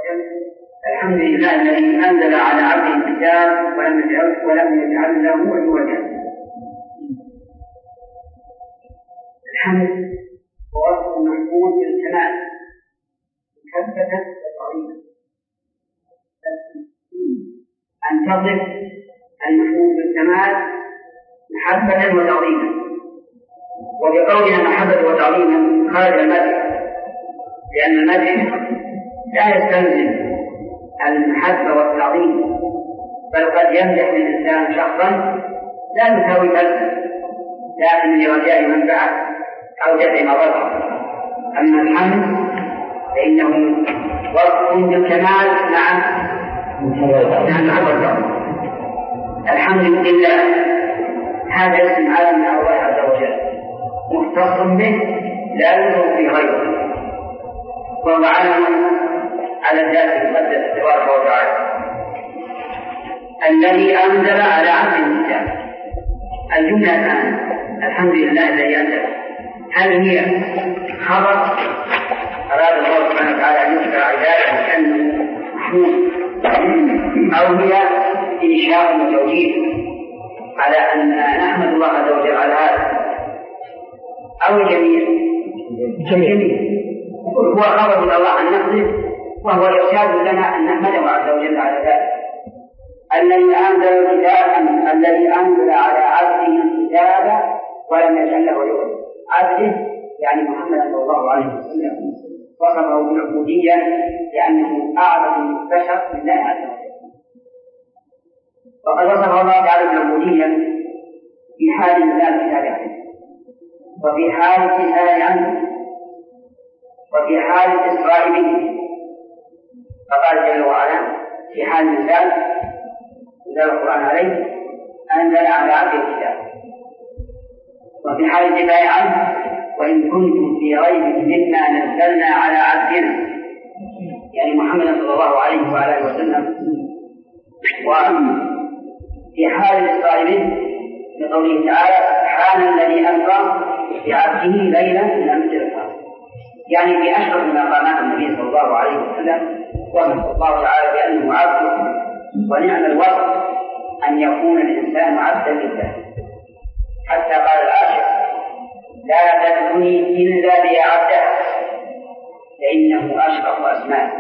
الحمد لله الذي أنزل على عبده الكتاب ولم يجعل له عوجا. الحمد هو وصف محمود بالكمال مكبدا وطريقا، أن تصف المحمود بالكمال محبة وتعظيما، وبقولها محبة وتعظيما خارج المدح، لأن المدح لا يستلزم المحبة والتعظيم، بل قد يمدح الإنسان شخصا لا يساوي بلده لكن لرجاء منفعة أو دفع مضرة. أما الحمد فإنه وصف بالكمال مع محبة. الحمد لله هذا اسم علم من الله عز وجل مختص به لا يوجد في غيره، وهو علم على الذات المقدسة تبارك وتعالى الذي أنزل على عبده الكتاب. الجملة الآن الحمد لله الذي أنزل، هل هي خبر أراد الله سبحانه وتعالى أن يذكر عباده كأنه محمود، أو هي إنشاء وتوجيه على أن نحمد الله عز وجل على هذا، أو الجميع؟ هو خبر من الله عن نفسه، وهو إرشاد لنا أن نحمده عز وجل على ذلك. الذي أنزل الكتاب الذي أنزل على عبده الكتاب ولم يجعل له عوجا. عبده يعني محمد صلى الله عليه وسلم، وصفه بالعبودية لأنه أعظم البشر لله عز وجل، وقد وصف الله تعالى بالعبودية في حال إنزال الكتاب عنه، وفي حال الكتاب عنه، وفي حال الإسراء به. فقال جل وعلا في حال الإنزال القرآن عليه أنزل على عبده الكتاب، وفي حال الدفاع عنه وإن كنتم في ريب مما نزلنا على عبدنا، يعني محمد صلى الله عليه وآله وسلم. وفي حال الإسراء به بقوله تعالى سبحان الذي أسرى بعبده ليلا من المسجد الحرام، يعني في أشرف مقامات النبي صلى الله عليه وسلم وصف الله تعالى بأنه عبد، ونعم الوصف أن يكون الإنسان عبدا لله. حتى قال العاشق لا تدعوني إلا بي عبده فإنه أشرف أسماء.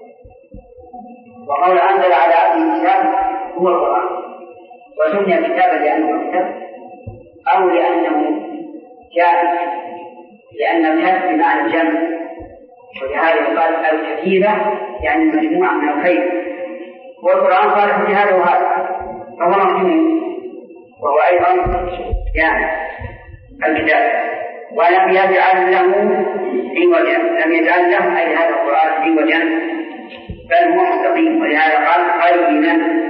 وقول أنزل على عبده الكتاب هو القرآن، وسمي كتابا لأنه كتاب أو لأنه جاء، لأن الكتاب بمعنى الجمع، ولهذا قال الكتيبة يعني مجموعة من الخير، والقرآن قال في هذا وهذا، فهو مجموع وهو أيضا جامع الكتاب. ولم يجعل له عوجا، لم يجعل له أي هذا القرآن عوجا بل مستقيم، ولهذا قال قيما.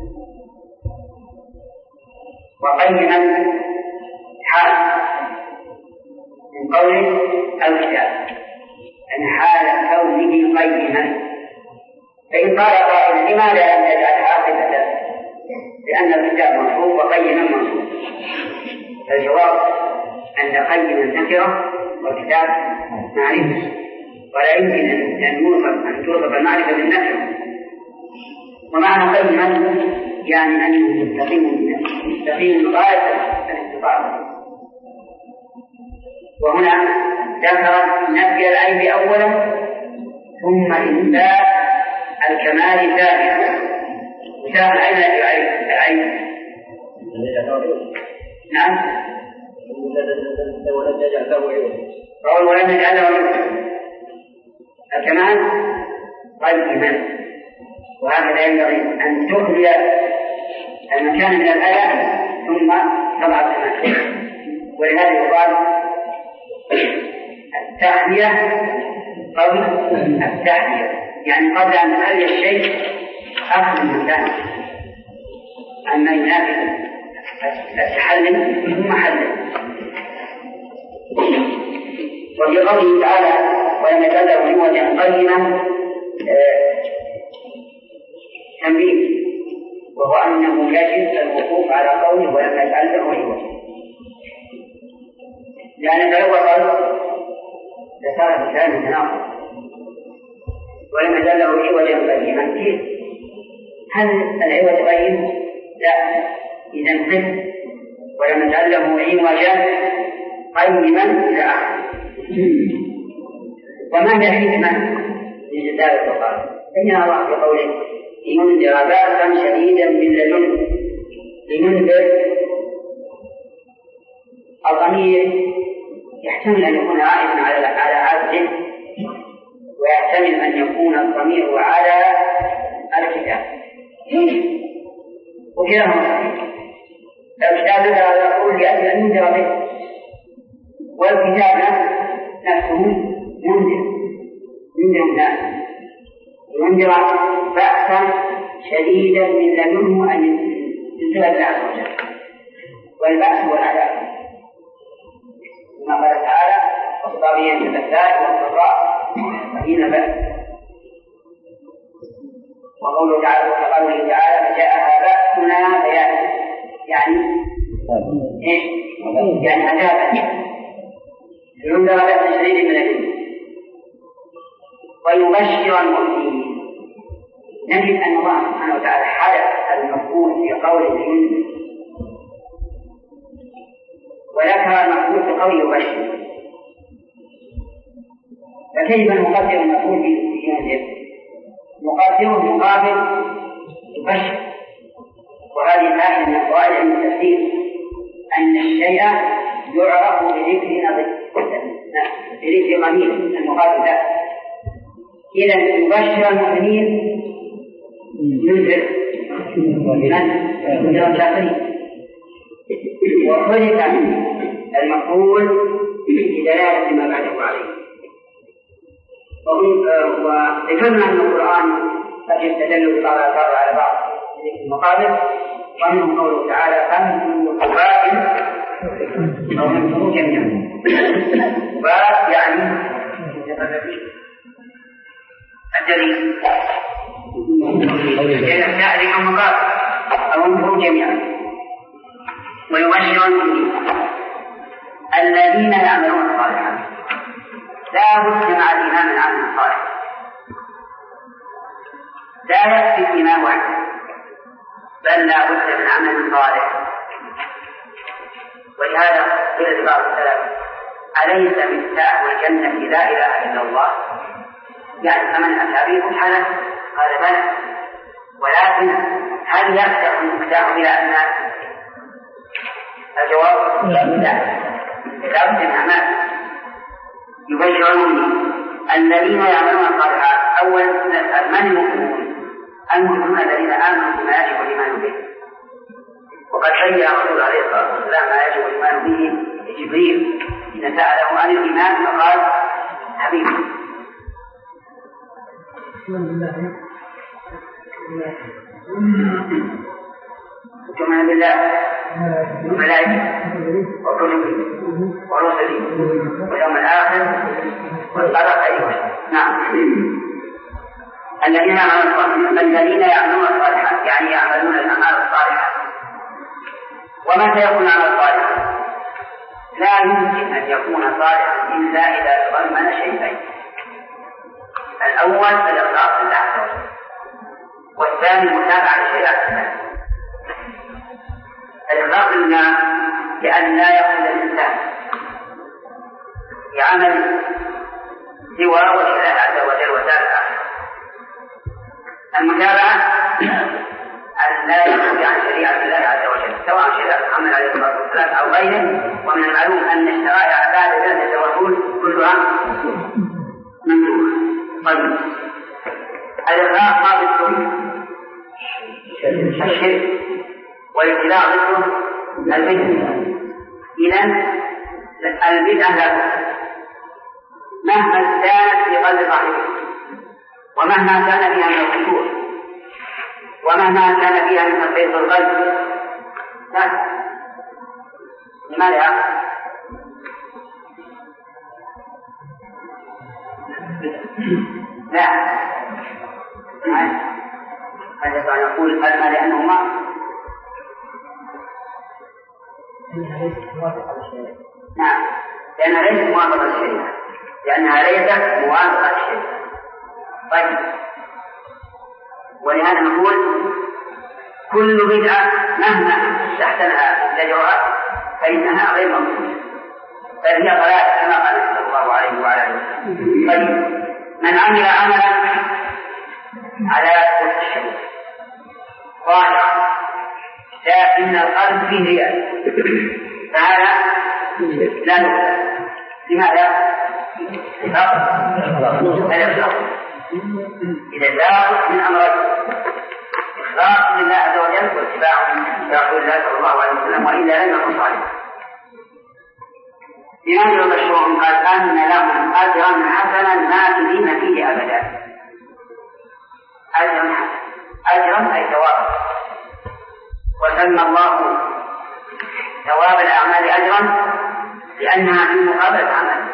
وقيما حال من قوله الكتاب أن حال كونه قيما. فإن قال قائل لماذا لم يجعل عاقبة؟ لأن الكتاب منصوب وقيما منصوب. الجواب أن قيما نكرة والكتاب معرفة، ولا يمكن أن توصف المعرفة بالنكرة. ومعنى قيما يعني أنه مستقيم غاية الاستقامة. وهنا ذكر نفي العيب أولا ثم إثبات الكمال ثانيا. مثال أين العيب؟ نعم ولم يجعل له عوجا، ولم يجعل له عوجا. الكمال قيما، وهكذا ينبغي أن تخلي المكان من الأذى ثم تضع الكمال. ولهذا يقال التحلية قبل التحلية، يعني قبل أن تحلي الشيء أخذ المكان، أما ينافي التحلل ثم حلل. وفي قوله تعالى ولم يجعل له عوجا قيما تنبيه، وهو أنه يجب الوقوف على قوله ولم يجعل له عوجا، لأن لو وصل لصار الكلام تناقض، ولم يجعل له عوجا قيما. كيف؟ هل العوج قيم؟ لا، إذا قف. ولم يجعل له عوجا قيما إلى آخره. وما هي الحكمة من جزاء القرآن؟ بين الله في قوله لينذر بأسا شديدا من لدنه. لينذر الضمير يحتمل أن يكون عائدا على عبده، ويحتمل أن يكون الضمير على الكتاب، وكلاهما الكتاب نذر يقول لأجل أن ينذر به، والكتاب نفسه ينذر الناس، ينذر بأسا شديدا من لدنه أن ينزل الله عز وجل. والبأس هو العذاب، كما قال تعالى والصابرين في البأساء والضراء وحين بأس. وقوله تعالى وقوله تعالى فجاءها بأسنا بيانا، يعني ايش؟ يعني عذابا ينذر بأسا شديدا من لدنه ويبشر المؤمنين. نجد أن الله سبحانه وتعالى حدث المفعول في قوله ينذر، وذكر المفعول في قوله يبشر، فكيف نقدر المفعول في ينذر؟ نقدره مقابل يبشر. وهذه فائدة من فوائد علم التفسير، أن الشيء يعرف بذكر قليل المقابل له. إذا يبشر المؤمنين ينذر الكافرين، وحدث المفعول بدلالة ما بعده عليه. وذكرنا أن القرآن قد يستدل ببعض الآثار على بعض المقابل، ومنهم قوله تعالى فمن قبائل أو من فروج جميعا. قبائل يعني الدليل يأتي المقابل أو من فروج جميعا. ويبشر الذين يعملون الصالحات. لا بد مع الإيمان بالعمل الصالح، لا يكفي الإيمان وحده، بل لا بد من عمل صالح. ولهذا قيل لبعض السلف أليس مفتاح الجنة لا إله إلا الله؟ يعني فمن أتى به سبحانه قال بلى، ولكن هل يفتح المفتاح بلا الناس؟ الجواب لا بد من أعمال. يبشرون الذين يعملون الصالحات. أول نسأل من المؤمنون؟ المؤمنون الذين آمنوا بما يجب الإيمان به، وقد بين الرسول عليه الصلاة والسلام ما يجب الإيمان به لجبريل حين سأله عن الإيمان فقال حبيبي. تؤمن بالله وملائكته وكتبه ورسله واليوم الآخر والقدر خيره وشره. نعم. الذين يعملون الصالحات يعني يعملون الأعمال الصالحة. ومتى يكون عمل صالحا؟ لا يمكن أن يكون صالحا إلا إذا تضمن شيئين: الأول الإخلاص لله عز وجل، والثاني المتابعة لشريعة الله. الإخلاص لله لأن لا يقول الإنسان بعمل سوى وجه الله عز وجل وتعالى الآخرة. المتابعة أن لا يخرج عن شريعة الله عز وجل، سواء شريعة محمد عليه الصلاة والسلام أو غيره. ومن المعلوم أن الشرائع بعد ذلك الرسول كلها ممنوعة. طيب، الإخلاص ما ضده الشرك، والاتباع ضده البدعة. إذن البدعة لا مهما كانت في قلب صاحبه، ومهما كان فيها من الخشوع، ومهما كان فيها من تثبيت القلب، لا. لماذا؟ لا. هذا نقول ما لأنهما نعم، لأنها ليست موافقة للشريعة، لأنها ليست موافقة للشريعة. طيب، ولهذا نقول كل بدعة مهما استحسنها زجرها فإنها غير مقبولة، بل هي ضلالة كما قال صلى الله عليه وعلى آله وسلم. طيب، من عمل عملا على وفق الشريعة ظاهرا لكن القلب فيه رياء فهذا لا يقبل. لماذا؟ الإخلاص. إذا لا من أمرين: إخلاص لله عز وجل واتباع رسول الله صلى الله عليه وسلم، وإلا لم يكن صالحا. لماذا يبشرهم؟ قال أن لهم أجرا حسنا ماكثين فيه أبدا. أجرا حسنا، أجرا أي ثوابا، وسمى الله ثواب الأعمال أجرا لأنها في مقابلة عمل،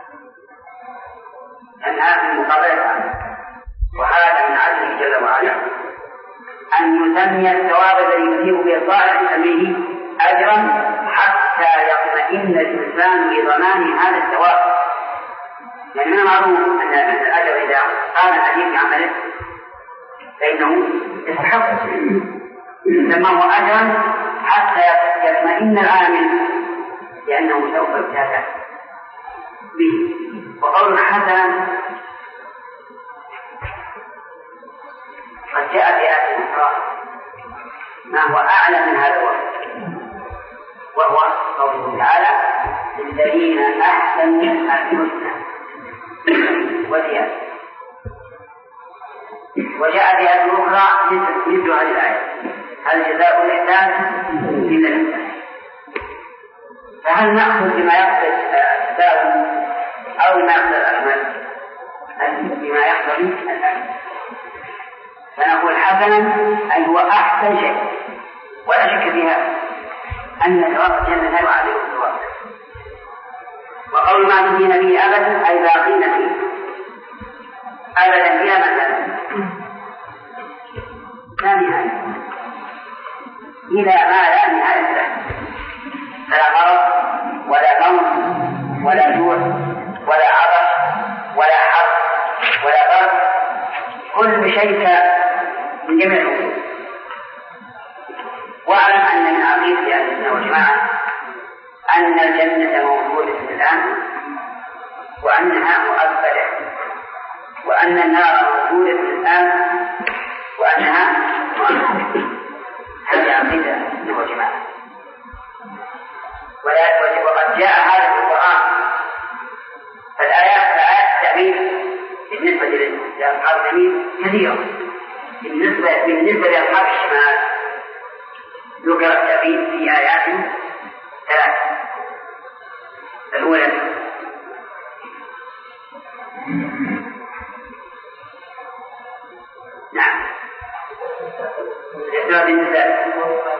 وهذا من عدله جل وعلا أن يسمي الثواب الذي يثيب به الطاعة يسميه أجرا حتى يطمئن الإنسان لضمان هذا الثواب. يعني من المعروف أن الأجر إذا قام الحديث عمله فإنه يستحق، سماه أجرا حتى يطمئن العامل لأنه سوف يبتلى به. وقول حسنا قد جاء في آية أخرى ما هو أعلى من هذا الوصف، وهو قوله تعالى: للذين أحسنوا الحسنى وزيادة. وجاء في آية أخرى مثل هذه الآية: هل جزاء الإحسان إلا الإحسان. فهل نأخذ بما يقصد السبب أو بما يقصد الأكمل؟ بما يقصد الأكمل. فنقول حسنا أي هو أحسن شيء، ولا شك فيها أن ثواب الجنة لا يعادل الثواب. وقول ما تدين به أبدا أي باقين فيه أبدا فيها مثلا لا نهاية، إلى ما لا نهاية له، فلا مرض ولا موت ولا جوع ولا عطش ولا حر ولا برد، كل شيء من جميع الأمور. واعلم أن من عقيدة أهل السنة والجماعة أن الجنة موجودة الآن وأنها مؤبدة، وأن النار موجودة الآن وأنها مؤبدة. هذه عقيدة أهل السنة والجماعة. وقد جاء هذا في القرآن. فالآيات التأويل بالنسبة لأصحاب اليمين كثيرة، بالنسبة لأصحاب الشمال ذكر التأويل في آيات 3. الأولى نعم سورة النساء: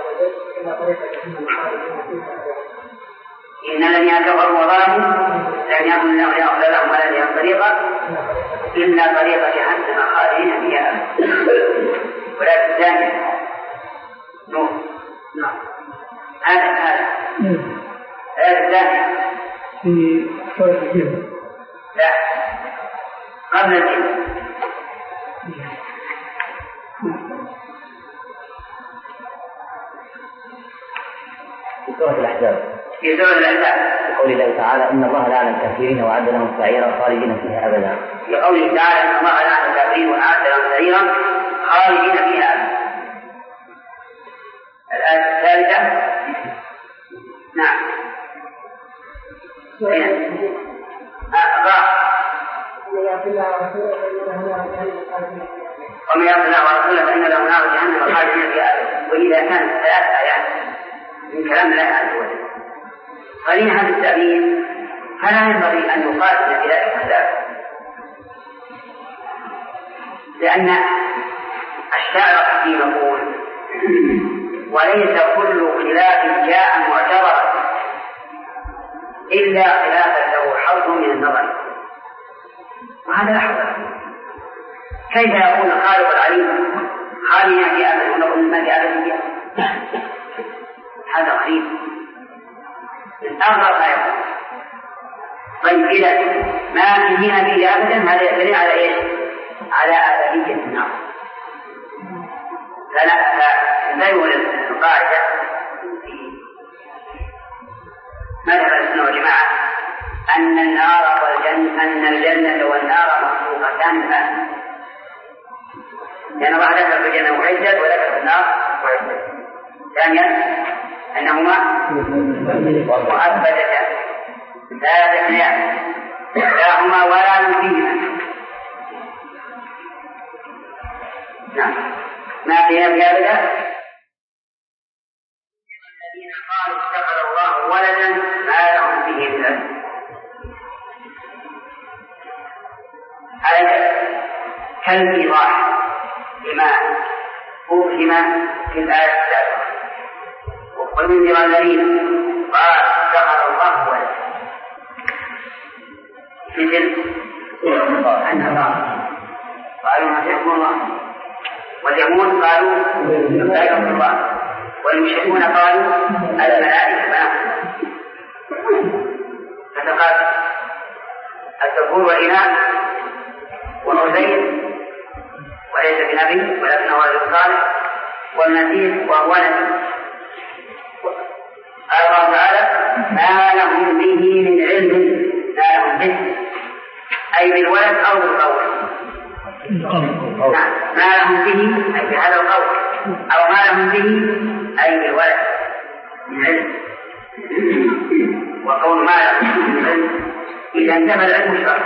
إن الذين كفروا وظلموا لم يكن الله ليغفر لهم ولا لهم طريقا إلا طريق جهنم خالدين فيها ولا تزال نور. هذا الثاني في سورة الجن. لا، قبل الجن. في سورة الأحزاب. في سورة الأحزاب قول الله تعالى: إن الله لعن الكافرين وأعد لهم سعيرا خالدين فيها أبدا. في قوله تعالى: إن الله لعن الكافرين وأعد لهم سعيرا خالدين فيها أبدا. الآية الثالثة نعم ومن يعص الله ورسوله فإن له نار جهنم خالدين فيها أبدا. وإذا كانت 3 آيات من كلام الله عز وجل قرينة بالتأويل فلا ينبغي أن يقاتل في ذلك الخلاف، لأن الشاعر الحكيم يقول: وليس كل خلاف جاء معتبرا إلا خلافا له حظ من النظر. وهذا لا حظ. كيف يكون الخالق العليم خاليا في أبد ونقول ما في أبد فيها؟ هذا غريب من أغرب ما يكون. طيب إذا ما فينا فيه أبدا هذا يدل على إيش؟ على القاعدة في مذهب السنة والجماعة أن الجنة والنار مخلوقتان الآن، لأن الله ذكر في الجنة وعدت وذكر في النار وعدت. ثانيا أنهما مؤبدتان لا تثنيان لا هما ولا ينفيهما. نعم ما فيها في هذا الذين قالوا اتخذ الله ولدا ما لهم به من علم. هذا كالإيضاح لما أوهم في الآية السابقة. وينذر الذين قالوا اتخذ الله ولدا مثل النصارى قالوا مسيح الله، واليهود قالوا ملائكة الله، والمشركون قالوا الملائكة بنات. فتقال الذكور والإناث وعزير وليس بنبي ولكنه رجل صالح، والمسيح وهو نبي. قال الله تعالى ما لهم به من علم، ما لهم به أي بالولد أو بالقول. نعم ما لهم به أي بهذا القول، أو ما لهم به أي بالولد من علم. وقول ما لهم من علم إذا انتهى العلم شرط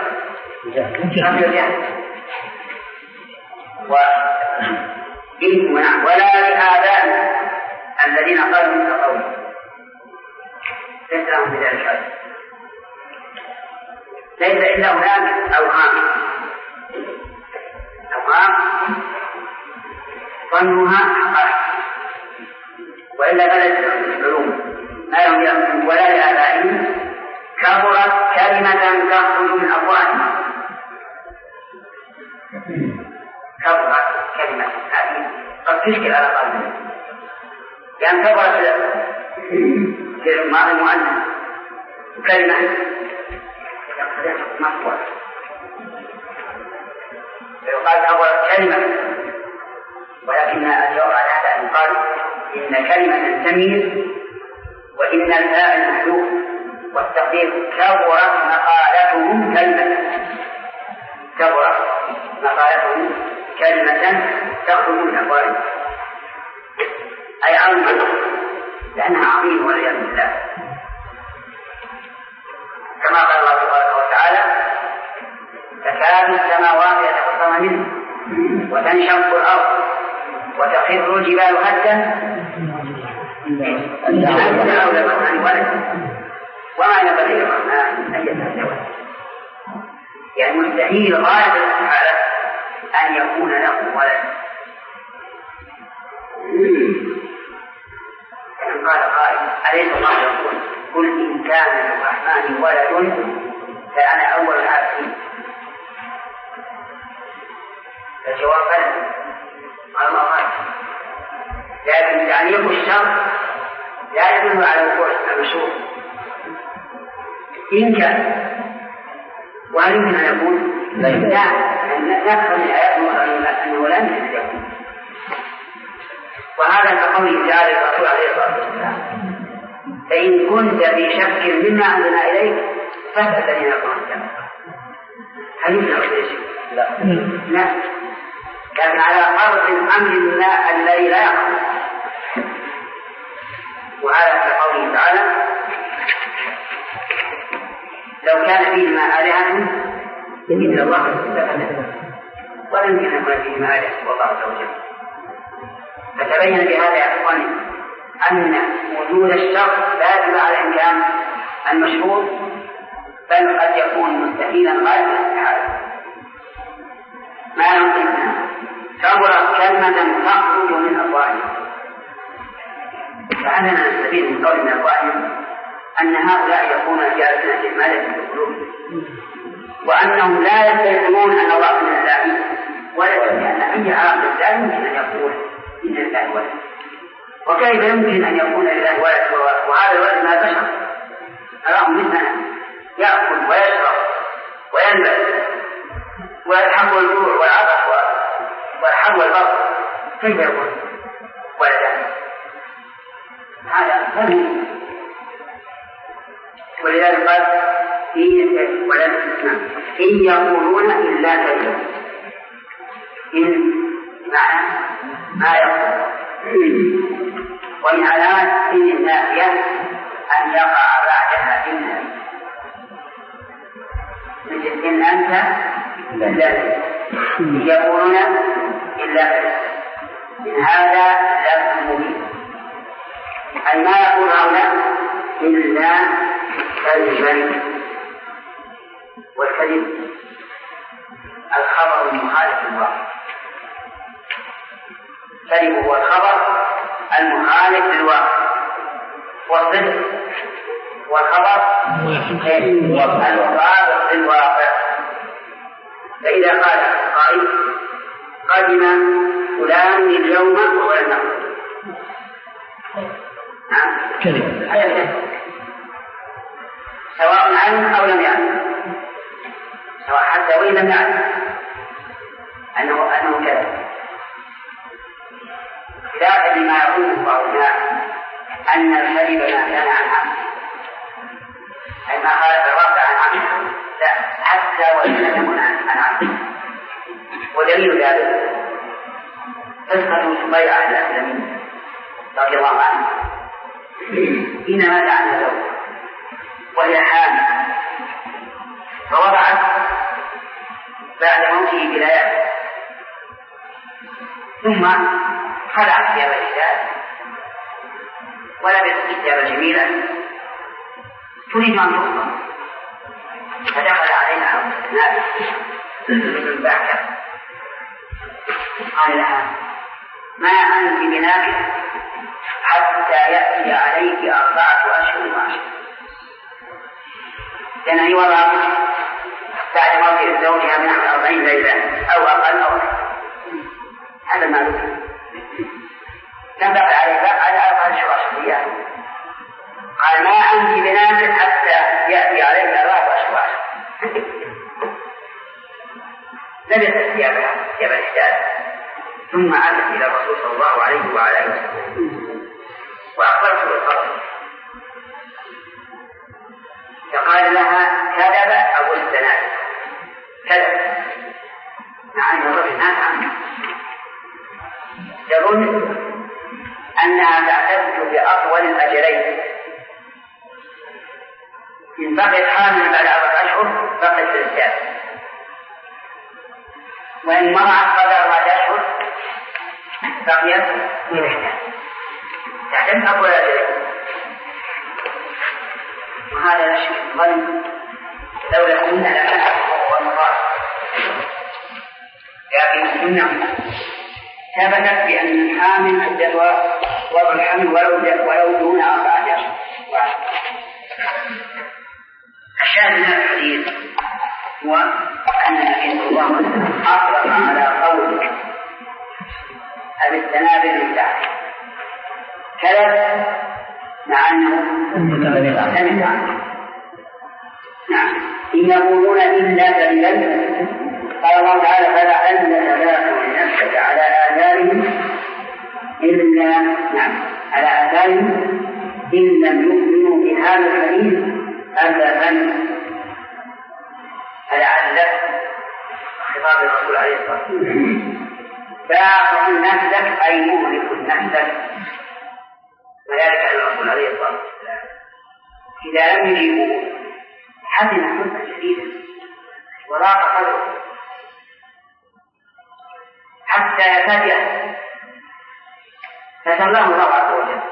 ولا لآبائهم الذين قالوا مثل قوله ليس لهم بذلك علم. ليس إلا هناك أوهام ظنها حقائق، وإلا بلد العلوم ما لهم يأمن ولا لآبائهم كبرت كلمة تخرج من أفواههم. كبرت كلمة هذه قد تشكل على قلبه، لأن كبرت في الماضي المؤنث كلمة مفعول، فيقال كبرت كلمة، ولكن الجواب على هذا يقال إن كلمة تميز وإن الفاعل محذوف، والتقدير كبرت مقالتهم كلمة، كبرت مقالتهم كلمة تخرج من أفواههم أي عظيمة، لأنها عظيمة والعياذ بالله. كما قال الله سبحانه وتعالى تكاد السماوات يتفطرن منه وتنشق الأرض وتخر الجبال هدا أن دعوا للرحمن ولدا وما ينبغي للرحمن أن يتخذ ولدا. يعني مستحيل غاية الاستحالة أن يكون له ولد. كما قال قائل أليس الله يقول قل إن كان للرحمن ولد فأنا أول العابدين؟ الجواب بلى قال الله غير، لكن تعليق الشرط لا يدل على وقوع المشروع إن كان. وهل يمكن أن يكون؟ لا، نفهم من الآيات أنه لا يمكن أن يكون. وهذا كقوله تعالى الرسول عليه الصلاة والسلام فإن كنت في شك مما أنزلنا إليك فاسأل الذين يقرؤون الكتاب. هل يمكن أن يكون؟ لا، لكن على فرض الأمر الذي لا يقع. وهذا كقوله تعالى لو كان فيهما آلهة إلا الله لفسدتا ولم يكن يكون فيهما آلهة والله عز وجل. فتبين بهذا يا إخواني أن وجود الشرط لا يدل على إمكان المشروط، بل قد يكون مستحيلا غاية الاستحالة. ما يمكننا كبرت كلمة تخرج من أفواههم. فأننا نستفيد من قول من أفواههم أن هؤلاء يكونون في ألسنتهم ما ليس في قلوبهم، وأنهم لا يستيقنون أن الله من الله ولد، لأن أي عاقل لا يمكن أن يقول إن الله ولد. وكيف يمكن أن يكون لله ولد وهذا الولد ما بشر؟ أراهم مثلنا يأكل ويشرب وينبت ويلحق الجوع والعطش والحر والبرد، كيف يكون ولدا؟ ولذلك قال إن يقولون إلا كذبا. إن معنى ما يقول. ومن علامات إن النافية أن يقع بعدها إن، مثل إن أنت إلا يقولون إلا كذبا. من هذا لفظ مبين، أي ما يقول هؤلاء إلا كذبا. والكذب الخبر المخالف للواقع. الكذب هو الخبر المخالف للواقع، والصدق والخبر المطابق للواقع. فإذا قال قائل قدم فلان اليوم ولم يقل، كذب سواء علم أو لم يعلم، سواء حتى وإن لم يعلم أنه كذب. خلافا لما يقوله بعض الناس أن الكذب ما كان عن عمد، أي ما خالف الواقع عن عمد، لا، حتى وإن لم يكن عن عمد. ودليل ذلك قصة سبيعة الأسلمية رضي الله عنه حين مات عنها زوجها وهي حامل، فوضعت بعد موته بليالي، ثم خلعت ثياب الرجال ولبست ثيابا جميلة تريد أن تخطب، فدخل عليها ناس من بعكة قال لها ما أنت بناكحة حتى يأتي عليك 4 أشهر وعشر. لأن هي وضعت بعد موت زوجها من 40 ليلة أو أقل أو هذا ما ذكر، كم بقي عليها على 4 أشهر. قال ما أنت بناكحة حتى يأتي عليك 4 أشهر وعشر. لبست ثياب الحجاج ثم عادت إلى الرسول صلى الله عليه وعلى آله وسلم وأخبرته بالخبر، فقال لها كذب أبو الزناد، كذب، مع أن الرجل مات عنه. تظن أنها تعتد بأطول الأجلين، إن بقيت حامل بعد 4 أشهر بقيت في الزاد، وإن مرعت قبل 4 أشهر بقيت في الإحداث، تعتد أطول الأجلين. وهذا لا شك ظن لولا كنا لكان هو المراد، لكن السنة ثبتت بأن الحامل عدتها وضع الحمل ولو دون 4 أشهر. الشاهد من هذا الحديث هو أن النبي صلى الله عليه وسلم أطلق على قول أبي الزناد المتعب كذب مع أنه سمع عنه. نعم، إن يقولون إلا كذبا. قال الله تعالى فلعلك باخع نفسك على آثارهم إن لم يؤمنوا بهذا الحديث أسفا. فلعلك خطاب الرسول عليه الصلاة والسلام باخع نفسك أي مهلك نفسك، وذلك أن الرسول عليه الصلاة والسلام إذا لم يجيبوه حزن حزنا شديدا وضاق صدره حتى يفاجأ، فسلاه الله عز وجل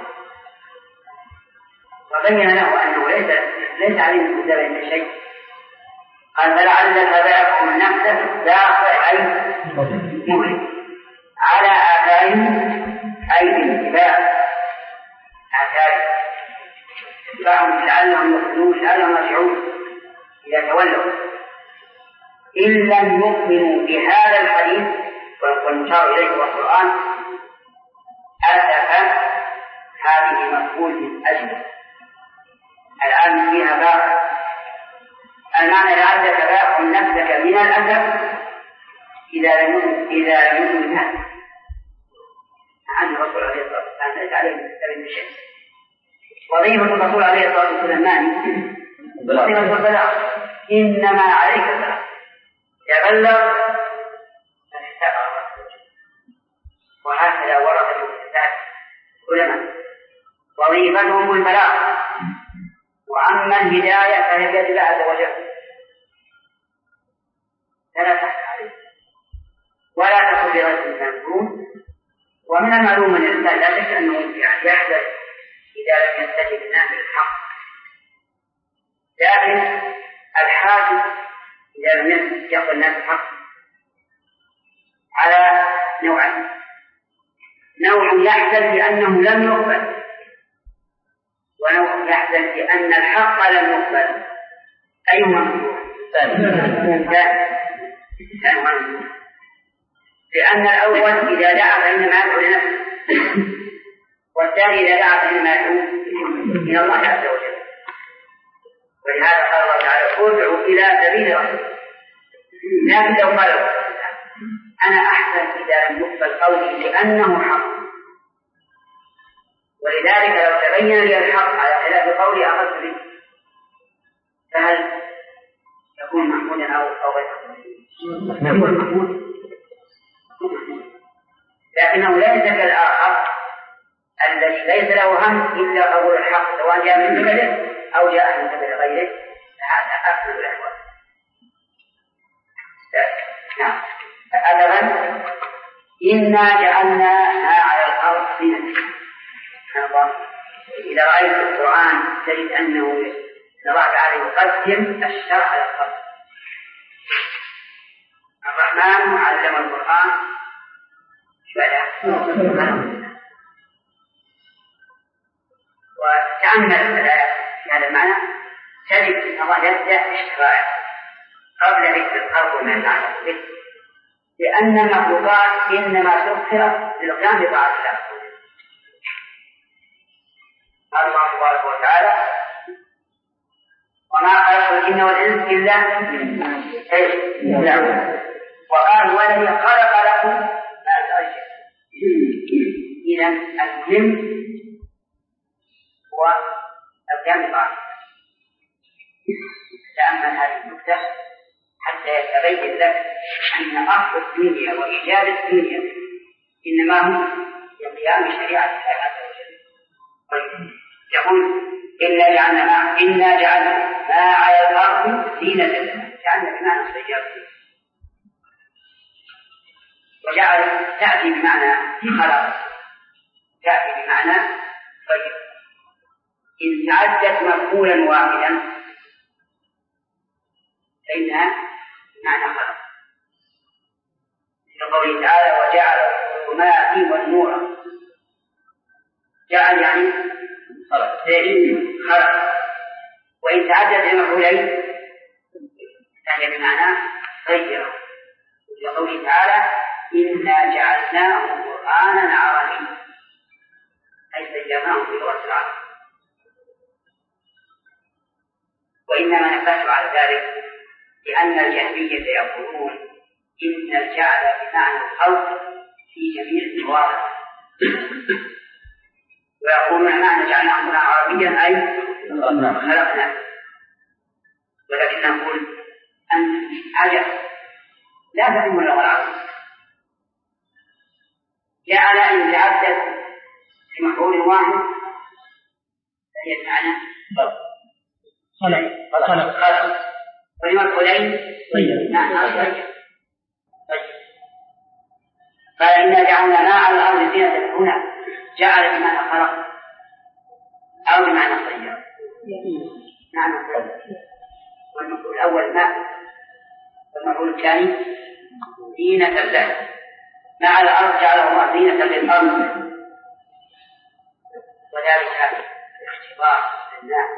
وبين له أنه ليس عليه من ذلك شيء. قال فلعلك باخع نفسك، باخع أي مهلك، على آثارهم أي باتباع آثارهم، اتباعهم لعلهم يخذون لعلهم يرجعون إذا تولوا، إن لم يؤمنوا بهذا الحديث والمشار إليه والقرآن. أسفا هذه مفعول من أجل الآن فيها باخع، المعنى لعلك باخع نفسك من الأسف إذا لم يؤمن هذا عن الرسول عليه الصلاة والسلام ليس عليه من شيء. وظيفة الرسول عليه الصلاة والسلام وظيفة البلاغ، إنما عليك البلاغ، تبلغ الحساب على الله. وهكذا ورد الكتاب العلماء وظيفتهم البلاغ، وأما الهداية فهي بيد الله عز وجل فلا تحت عليه ولا تكن بغير الإنسان. ومن المعلوم أن الإنسان لا شك أنه يحدث إذا لم يستجب الناس للحق، لكن الحاكم إذا لم يقبل الناس الحق على نوعين: نوع يحزن لأنه لم يقبل، ونوع يحزن لأن الحق لم يقبل. أيهما مفتوح؟ لأن الأول إذا دعا فإنما يدعو لنفسه، والثاني إذا دعا فإنما يدعو إلى الله عز وجل. ولهذا قال الله تعالى: ادعوا إلى سبيل ربك. لكن لو قال أنا أحسن إذا لم يقبل قولي لأنه حق، ولذلك لو تبين لي الحق على خلاف قولي أخذت به، فهل يكون محمودا أو غير محمود؟ لكنه ليس كالآخر الذي ليس له هم إلا قبول الحق سواء جاء من قبله أو جاء من قبل غيره، فهذا أفضل الأحوال. نعم. أبدا إنا جعلناها على الأرض زينة. إذا رأيت القرآن تجد أنه الله تعالى يقدم الشرع على الخلق. الرحمن علم القرآن وتأمل الآيات في هذا المعنى تجد أن الله يبدأ بالشرائع قبل ذكر الخلق وما يتعلق به، لأن المخلوقات إنما سخرت للقيام بطاعة الله. قال الله تبارك وتعالى: وما خلقت الجن والإنس إلا ليعبدون. وقال: هو الذي خلق لكم ما ترجع. إذا المهم هو القيام بطاعة. تأمل هذه النكتة حتى يتبين لك أن أصل الدنيا وإيجاد الدنيا إنما هو القيام بشريعة الله عز وجل. طيب، يقول: إنا جعلنا ما على الأرض زينة لها. جعلنا بمعنى سيارة، وجعل تأتي بمعنى خلق، تأتي بمعنى طيب. إن تعدت مفعولا واحدا فإنها بمعنى خلق، في قوله تعالى: وجعل الظلمات والنور. جعل يعني خلق، وإن تعدت المفعولين فهي بمعنى غيره، في قوله تعالى: إنا جعلناه قرآنا عربيا، أي سيرناه بلغة العرب. وإنما نبهت على ذلك لأن الجهمية يقولون إن الجعل بمعنى الخلق في جميع المواضع، ويقولون معنى جعلناه قرآنا عربيا أي خلقناه. ولكن نقول أن عجب لا تهم اللغة العربية. جعل إن تعدت في مفعول واحد فهي بمعنى خلق، والمفعولين طيب. قال: إنا جعلنا ما على الأرض زينة. هنا جعل بمعنى خلق أو بمعنى طيب. والمفعول الأول ماء، والمفعول الثاني زينة له. ما على الأرض جعله الله زينة للأرض، وذلك الاختبار للناس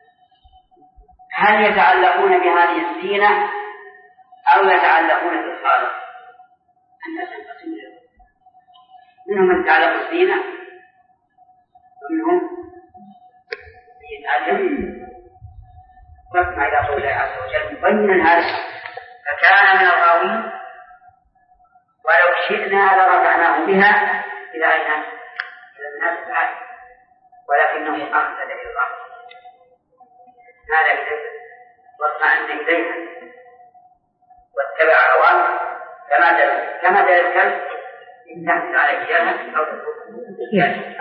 هل يتعلقون بهذه الزينة أو يتعلقون بالخالق. الناس ينقسمون، منهم من يتعلق بالزينة ومنهم يتعلم. واسمع إلى قول الله عز وجل مبينا هذا: فكان من الغاوين ولو شئنا لرفعناه بها إلى أين؟ إلى الناس تعالى، ولكنه أخلد إلى مال إليها واطمأن إليها واتبع هواه كما دل الكلب إن تحمل على إياها أو تتركه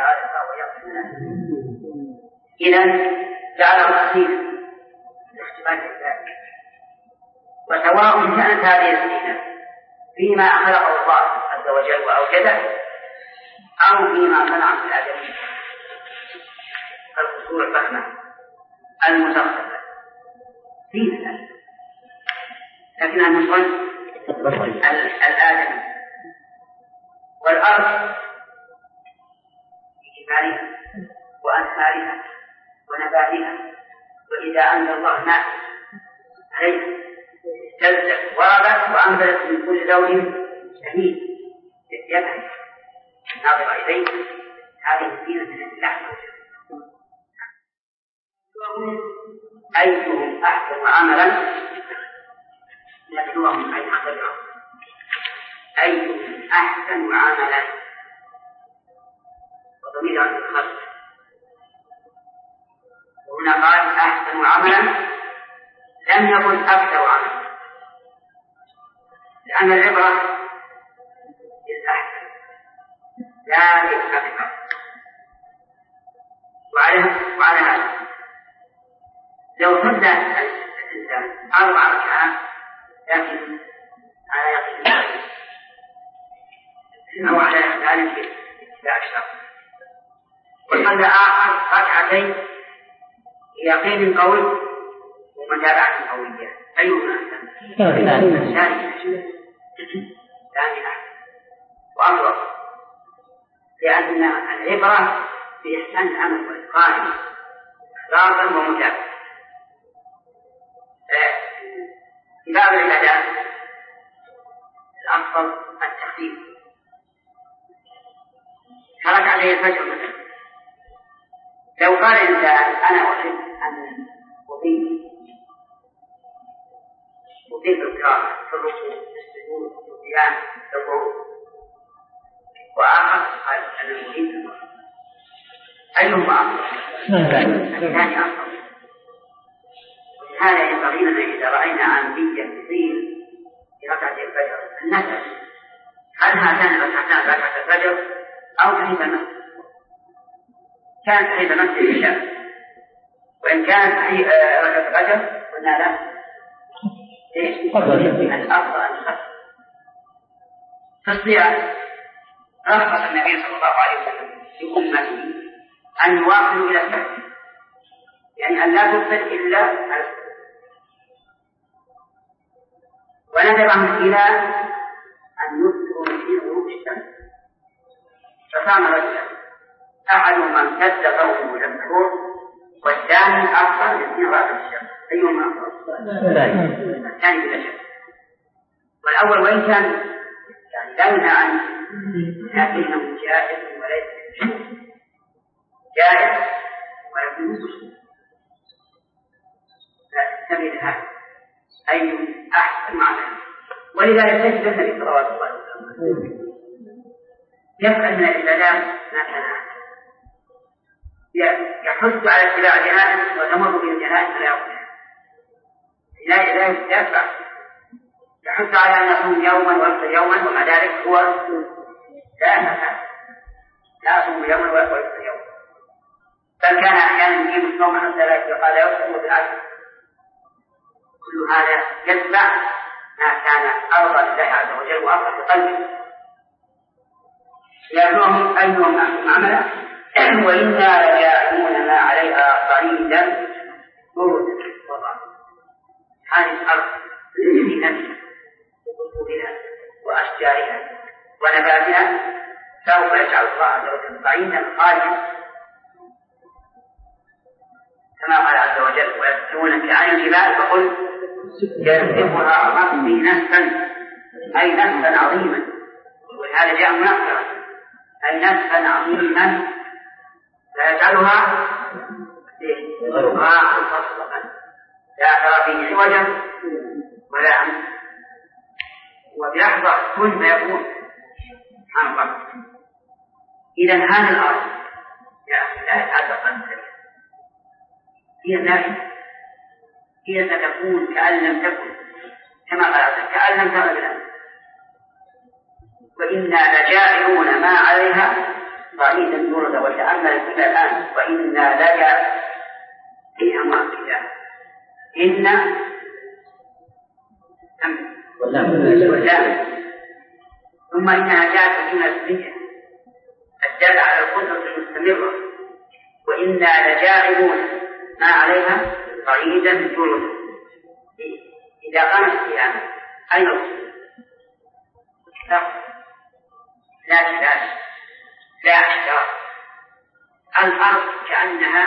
إذن جعله سكينة لاحتمال ذلك. وسواء كانت هذه السكينة فيما خلقه الله عز وجل وأوجده أو فيما صنع في الآدمين القصور الفخمة المزخرفة سكينة، لكنها من صنع الآدمي. والأرض بجبالها وأنهارها ونباتها، وإذا أنزل الله ماء عليها اهتزت وربت وأنبتت من كل زوج شهيد يدعي ناظر إليه. هذه السكينة من الله أيهم أحسن عملا نبلوهم أي نختبرهم أيهم أحسن عملا وضمير عن الخلق. وهنا قال أحسن عملا لم يكن أكثر عملا، لأن العبرة بالأحسن لا بالأكثر. وعلى هذا لو صلى الإنسان 4 ركعات لكن على يقين أو على ذلك اتباع الشرع، وصلى آخر 2 ركعتين يقين قوي ومتابعة قوية، أيهما أحسن؟ ثاني أحسن وأفضل، لأن العبرة بإحسان العمل والإتقان إخلاصا ومتابعة. في باب العبادات الأفضل التخفيف. خرج عليه الفجر مثلا، لو قال الإنسان أنا أحب أن أضيف القراءة في الركوع في السجود في القيام في الركوع، وآخر قال أنا أريد أيهما أفضل؟ الثاني أفضل. هذا ينبغي لنا إذا رأينا عملية تطيل في ركعة الفجر أن نسأل هل هاتان الركعتان ركعة الفجر أو تحية المسجد؟ كانت تحية المسجد العشاء، وإن كانت ركعة الفجر قلنا لا، الأفضل أن نخفف. في الصيام رخص النبي صلى الله عليه وسلم لأمته أن يواصلوا إلى الفجر، يعني أن لا تفطر إلا على الفجر، وندبهم إلى أن يفطروا في غروب الشمس. فصام رجلا أحدهما امتد قومه إلى السحور والثاني أفطر من غروب الشمس. أيهما أفضل؟ الثاني بلا شك. والأول وإن كان يعني لا ينهى عنه لكنه جائز وليس جائز ولكن مسلم. لا تنتبه لهذا أي أحسن عمل. ولذلك تجد النبي صلى الله عليه وسلم يفعل من العبادات ما كان أحسن، يحث على اتباع الجنائز وتمر به الجنائز فلا يقبلها، لا يدفع، يحث على أن يصوم يوما ويفطر يوما، ومع ذلك هو لا يصوم يوما ويفطر يوما، بل كان أحيانا يجيب الصوم حتى لا يقال يصوم بالعشر. كل هذا يتبع ما كان أرضى لله عز وجل وأرضى بقلبه. يأتوهم أيهم أحسن عملا وإنا لجاعلون ما عليها صعيدا بردا وطرا. هذه الأرض بزينتها وقصورها وأشجارها ونباتها سوف يجعل الله عز وجل صعيدا خالدا، كما قال عز وجل ويسألونك عن الجبال فقل ينسفها ربي نسفا، أي نسفا عظيما، ولهذا جاء منكرا أي نسفا عظيما فيجعلها غرقاء مصفقا لا ترى فيه عوجا ولا أمتا، وبيحضر كل ما يكون سبحان الله. إذا هذه الأرض يا أخي لا يتعلق بالسريع، هي النائمة هي ستكون كأن لم تكن، كما قال كأن لم تغن بالأمس. وإنا لجاعلون ما عليها صعيدا جرزا. وتأمل إلى الآن وإنا لجاعلون فيها مؤكدا إن واللام، ثم إنها جاءت من الدنيا الدالة على القدرة المستمرة. وإنا لجاعلون ما عليها صعيدا جرزا. إذا قامت القيامة أين الرسل؟ لا شلاش لا أحجار، الأرض كأنها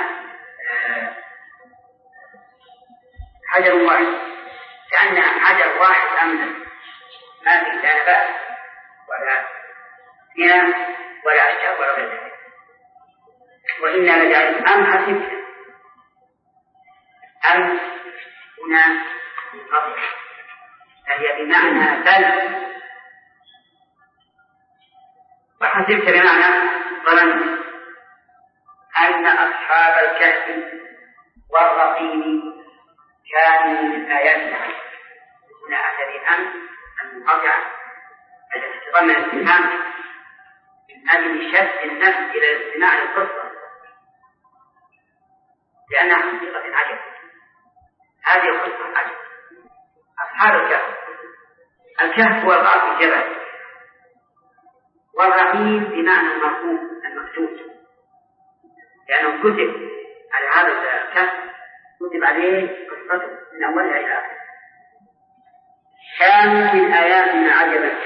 حجر واحد، كأنها حجر واحد أمنا، ما في لا نبات ولا بناء ولا أشجار ولا غير ذلك. وإنا لجاعلون أم حسبت أم هنا من قبل، فهي بمعنى بل، وحسبت بمعنى ظننت أن أصحاب الكهف والرقيم كانوا من آياتنا. هنا أتى بأم المقاطعة التي تضمن الاستفهام من أجل شد النفس إلى الاستماع للقصة، لأنها حقيقة عجب. هذه القصة عجب. أصحاب الكهف هو الغار في الجبل، والرقيم بمعنى المرقوم المكتوب، لأنه كتب على هذا الكهف، كتب عليه قصته من أولها إلى آخره. كانوا من آياتنا عجبا.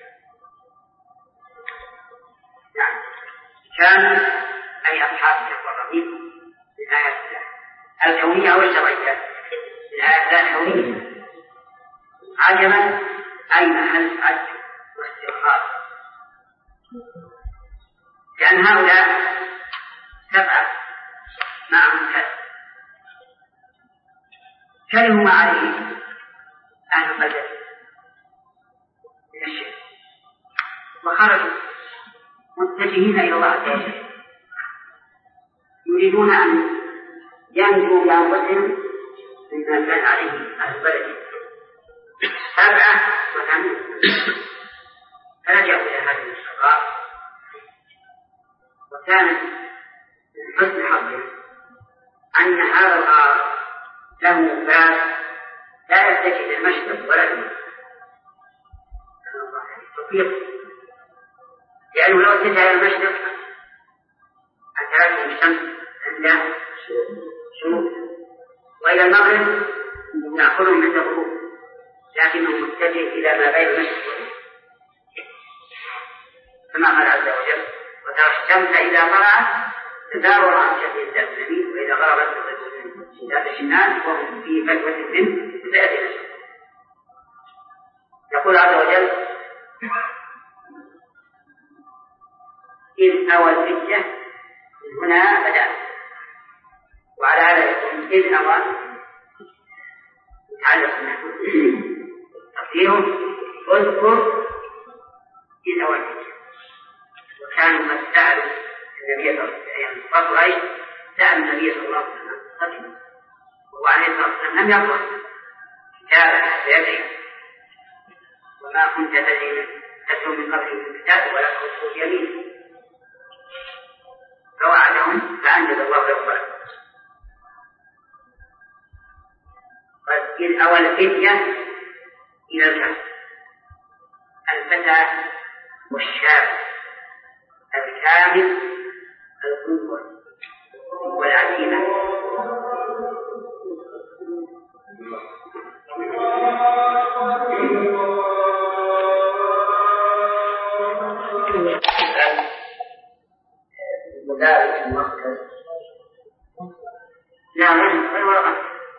نعم، كانوا أي أصحاب الكهف والرقيم من آيات الله الكونية والشرعية، من آيات الله الكونية. عجبا أي محل عجب واستغراب، لأن هؤلاء سبعة معهم كلموا عليه أهل القدر من الشرك، وخرجوا متجهين إلى الله عز وجل، يريدون أن ينجوا بأنفسهم مما كان عليه أهل البلد. سبعة وثمانين فرجعوا إلى هذه الصغار، وكانت من حسن حظهم أن هذا الغار له باب لا يتجه للمشرق ولا للمغرب، لأنه لو اتجه إلى المشرق أتعرف الشمس عند شروق، وإلى المغرب نأخذهم عند غروب، لكنه متجه إلى ما بين المشرق والمغرب، كما قال عز وجل وترى الشمس إذا طلعت تداور عن شكل ذات اليمين، وإذا غربت من ذات الشمال وهم في فجوة منه بذات الشمس. يقول عز وجل إذ أوى الفتية، من هنا بدأ، وعلى هذا يكون إذ أوى يتعلق بالنحو تقديره اذكر إذ أوى الفتية. وكانوا قد سألوا النبي صلى الله عليه وسلم، سأل النبي صلى الله عليه وسلم وهو عليه الصلاة والسلام لم يقرأ كتابا بيده، وما كنت تتلو من قبله من كتاب ولا تخطه يمين، فوعدهم فأنجز الله له. إذ أوى الفتية إلى الكهف، الفتى والشاب الكامل القوة والعزيمة. مدارس المركز لا غير ورقة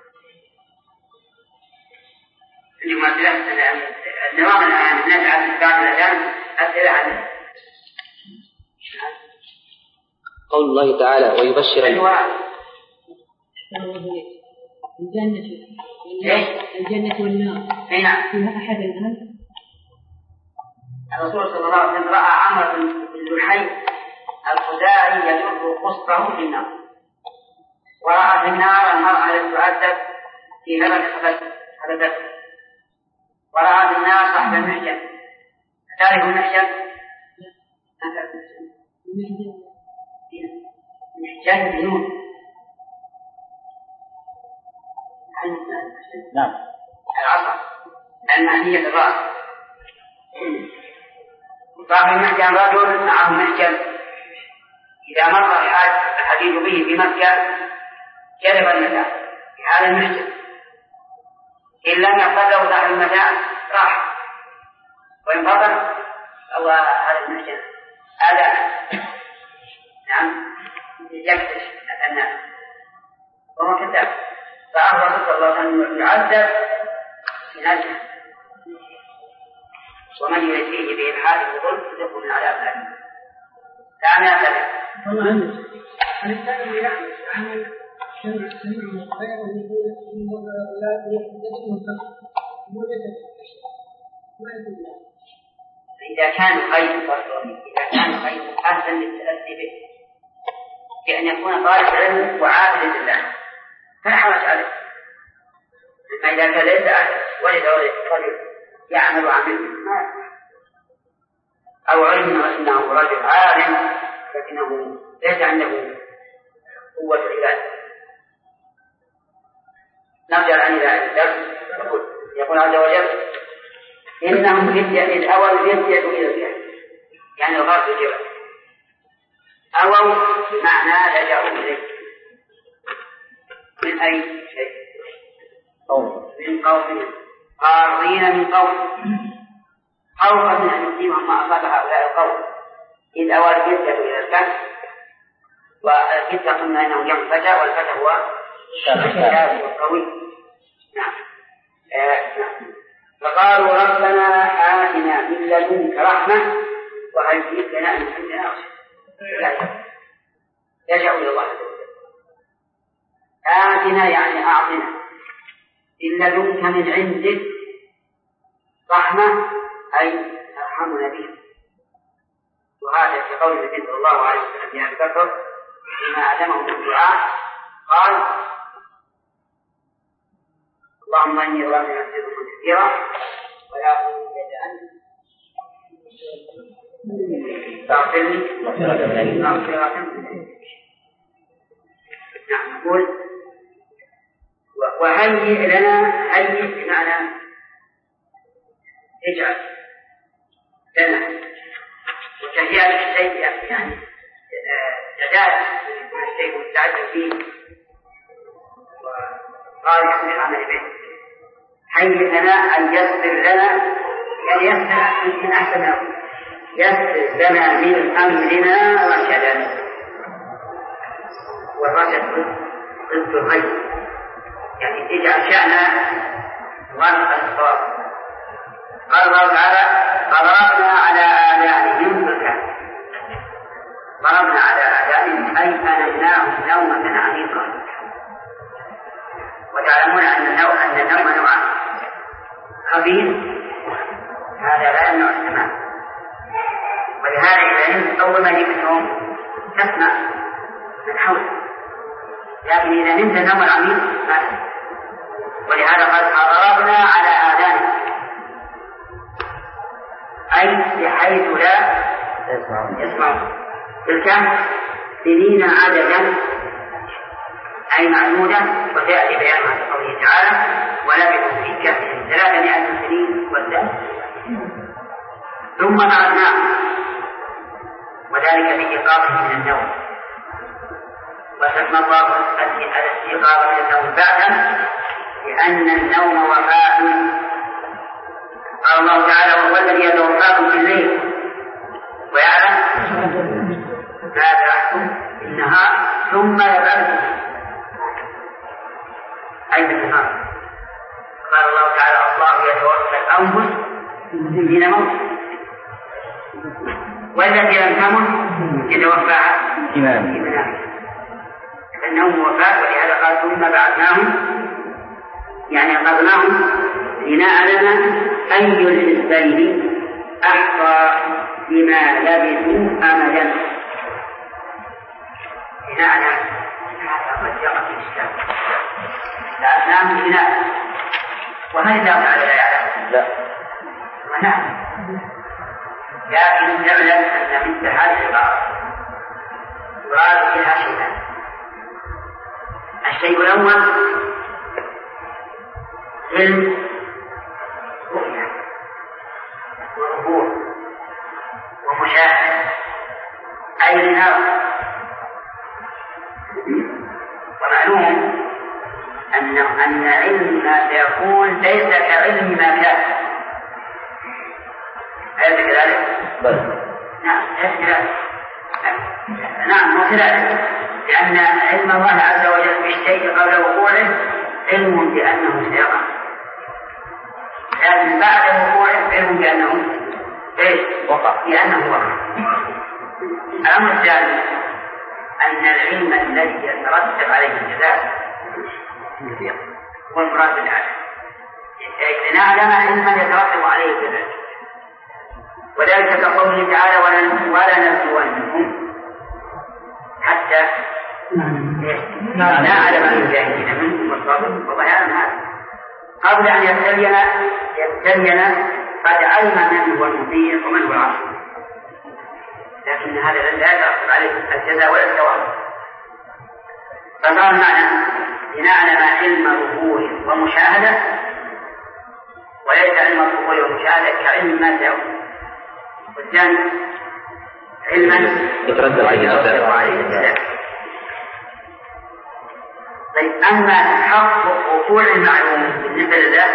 النظام الآن نجعل بعد الأذان أسئلة عنه. قول الله تعالى ويبشر الجنة والنار فيها أحد الآن. الرسول صلى الله عليه وسلم رأى عمرو بن لحي الخزاعي يجر قصته في النار، ورأى في النار المرأة التي تعذب في هذا ورأى بالنار صاحب المحجن. تعرف المحجن؟ محجن بنون. نعم. العصا المعنية بالرأس. صاحب المحجن رجل معه محجن، إذا مر الحديد به في مكة جلب المتاع في هذا المحجن، إن لم يقتله صاحب المتاع راح، وإن قتل هو هذا المحجن آذان. نعم يكتش الناس وهو كذاب، فأمر صلى الله عليه وسلم يعذب من أجله، ومن يريد فيه بإلحاد وظلم يكون على أبنائه. لا نعتذر. إذا كان خير أحسن للتأسي به، بأن يكون طالب علم وعابد لله فلا حرج عليه. أما إذا كان ليس أحسن ولد رجل يعمل عمله أو علم أنه رجل عالم لكنه ليس عنده قوة العبادة. نرجع الآن إلى الدرس. يقول عز وجل: إنهم فتية إذ أووا الفتية إلى الكهف، يعني الغرب الجبل. أووا بمعنى لجأوا إليه. من أي شيء؟ من قومهم، قارين من قوم، خوفا من أن يصيبهم ما أصاب هؤلاء القوم. إذ أوى الفتية إلى الكهف، والفتية قلنا إنه جمع فتى، والفتى هو الشاب القوي. نعم. فقالوا: ربنا آتنا من لدنك رحمة وهيئ لنا من أمرنا رشدا. يرجعوا إلى الله عز وجل. آتنا يعني أعطنا، من لدنك من عندك رحمة أي ارحمنا بها. وهذا في قول النبي صلى الله عليه وسلم في أبي بكر فيما علمه من الدعاء، قال: اللهم إني أراد نفسي كثيرا ولا أقول إلا أنت فاغفرني مغفرة. نعم. نقول: وهيئ لنا، هيئ بمعنى اجعل لنا، وتهيئة الشيء يعني تدارك يكون الشيء مستعد فيه وقال يكون العمل به. هيئ لنا أن يسر لنا، يعني يسر من أحسن، يسر لنا من أمرنا رشدا. والرشد ضد الخير، يعني اجعل شأننا وافقا للصواب. قال الله تعالى: ضربنا على آذانهم فكان. ضربنا على آذانهم أي أنمناهم نومة عميقة. وتعلمون أن النوم نوعان: خفيف، هذا لا يمنع السماع، ولهذا إذا نمت أول ما يجيك النوم تسمع من حولك، لكن إذا نمت النوم العميق ما تسمع. ولهذا قال: ضربنا على آذانهم، أي بحيث لا يسمعون. بالكهف سنين عددا أي معدودة، وسيأتي بيانها في قوله تعالى: ولبثوا في كهفهم 300 سنين وازدادوا. ثم بعثناهم، وذلك بإيقاظهم من النوم. وسمى الله الاستيقاظ من النوم بعدا لأن النوم وفاة. قال الله تعالى: وهو الذي يتوفاكم في الليل ويعلم ما جرحتم في النهار ثم يبعثكم أي بالنهار. قال الله تعالى: الله يتوفى الأنفس حين موتها والتي لم تمت يتوفاها في منامها. النوم وفاة، ولهذا قال: ثم بعثناهم، يعني أخذناهم لنعلم أي الحزبين أحصى بما لبثوا أمدا. لنعلم هذا قد جرى في الإسلام، نعم بناء. وهل الله تعالى لا يعلم؟ لا. نعم. لكن يعلم أن مثل هذه العبارة يراد فيها شيئان. الشيء الأول علم رؤية وظهور ومشاهدة، أي لنرى. ومعلوم أن علم ما سيكون ليس كعلم ما كان. أليس كذلك؟ نعم ليس كذلك. نعم هو كذلك، لأن علم الله عز وجل بالشيء قبل وقوعه علم بأنه سيقع، لكن بعد وقوعه علم بأنه وقع، بأنه وقع. الأمر الثاني أن العلم الذي يترتب عليه الجزاء هو المراد بالعلم، لنعلم علما يترتب عليه الجزاء. وذلك كقوله تعالى ولا نبلونكم حتى نعلم الجاهلين منكم والصابرين. وبيان هذا قبل أن يبتلينا قد علم من هو المطيع ومن هو العاصي، لكن هذا لا يترتب عليه الجزاء ولا الثواب. فصار معنى لنعلم علم ظهور ومشاهدة، وليس علم الظهور والمشاهدة كعلم ما سيكون. والثاني علما يترتب عليه الجزاء. طيب أما حق وقوع المعلوم بالنسبة لله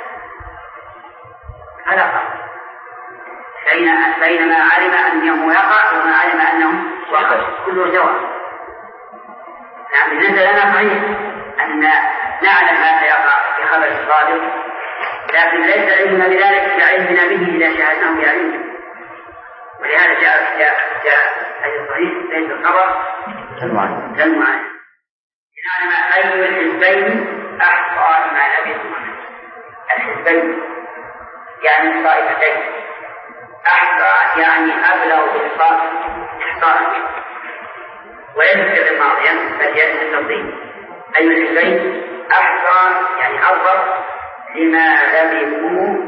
فلا فرق بينما علم أنه يقع وما علم أنه وقع، كله سواء. نعم بالنسبة لنا صحيح أن نعلم ما سيقع في خبر الصادق، لكن ليس علمنا بذلك كعلمنا به إذا شاهدناه بعلمه. ولهذا جاء أي صحيح ليس الخبر كالمعلم. لنعلم أي الحزبين أحصى ما لبثوا. الحزبين يعني الطائفتين، أحصى يعني أبلغ إحصاء، وليس في الماضي بل يأتي التفضيل. أي الحزبين أحصى يعني أفضل لما لبثوا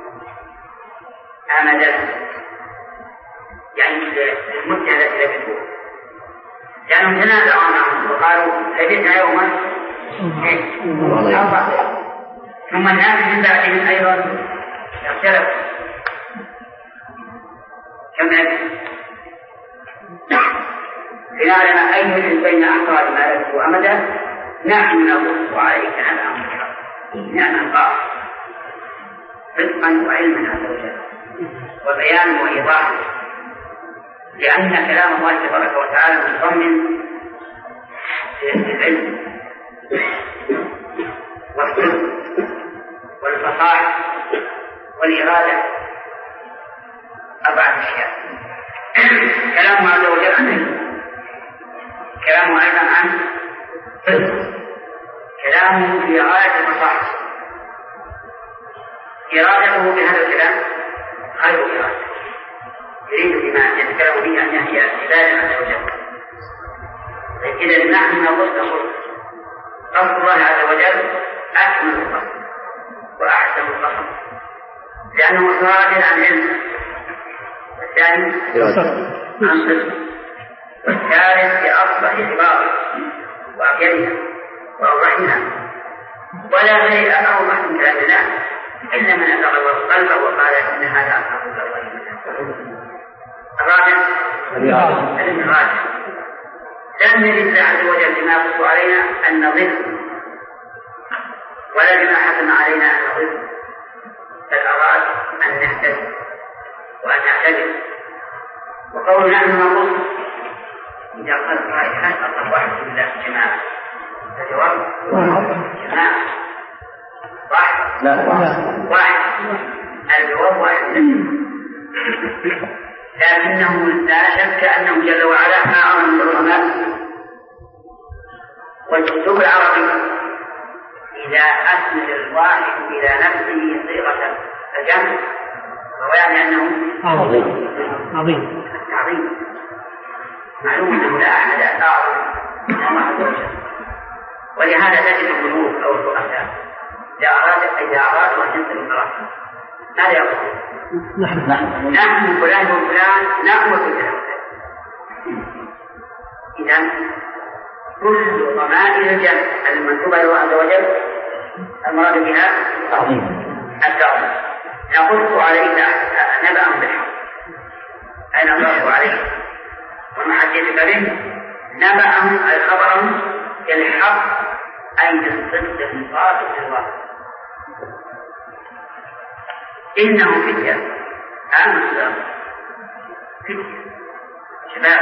أمدا، يعني المدة التي لبثوها، لأنهم تنازعوا معهم وقالوا لبثنا يوما أو بعض. ثم الناس من بعدهم أيضا اختلفوا كم لبثوا. لنعلم أي الحزبين أحصى لما لبثوا أمدا نحن نقص عليك نبأهم نعم قال صدقا وعلما عز وجل وبيان وإيضاح، لأن كلام الله تبارك وتعالى متضمن العلم والصدق والفصاحة والإرادة، أربعة أشياء. كلامه عز وجل عن علم، كلامه أيضا عن صدق، كلامه في غاية الفصاحة، إرادته بهذا الكلام خير إرادة، يريد بما يتكلم به أن يحيى عباده عز وجل. إذا نحن نقص قصد الله عز وجل أكمل القصد وأحسن القصد، لأنه صادر عن علم. الثاني عن صدق، والثالث بأصبح عبارة وأبينها وأوضحها، ولا شيء أوضح من كلام الله إلا من أبلغ القلب وقال إن هذا أصبح الله. الرابع الإنراج، لم يرد الله عز وجل بما يقص علينا أن نضل ولا بما حكم علينا أن نضل، بل أراد أن نهتدي وأن نعتدل. وقول نحن نقص إذا قال رائحة الله واحد بالله جماعة، الجواب جماعة واحد واحد، الجواب واحد، لكنه لا شك أنه جل وعلا ما أمر العلماء والأسلوب العربي إذا أسند الواحد إلى نفسه صيغة الجمع فهو يعني أنه عظيم. معلوم أنه لا أحد أعظم من الله عز وجل، ولهذا تجد القلوب أو الرؤساء إذا أرادوا أن ينزلوا الصلاة ماذا يقول؟ نحن فلان وفلان نأمر بالفلان. إذن كل ضمائر الجمع المنسوبة له عز وجل المراد بها التعظيم. نقص عليك نبأهم بالحق، أي نقص عليك ونحدثك به نبأهم أي خبرهم بالحق أي بالصدق المصادق للواقع. إنهم فتية آمنوا بالله، فتية شباب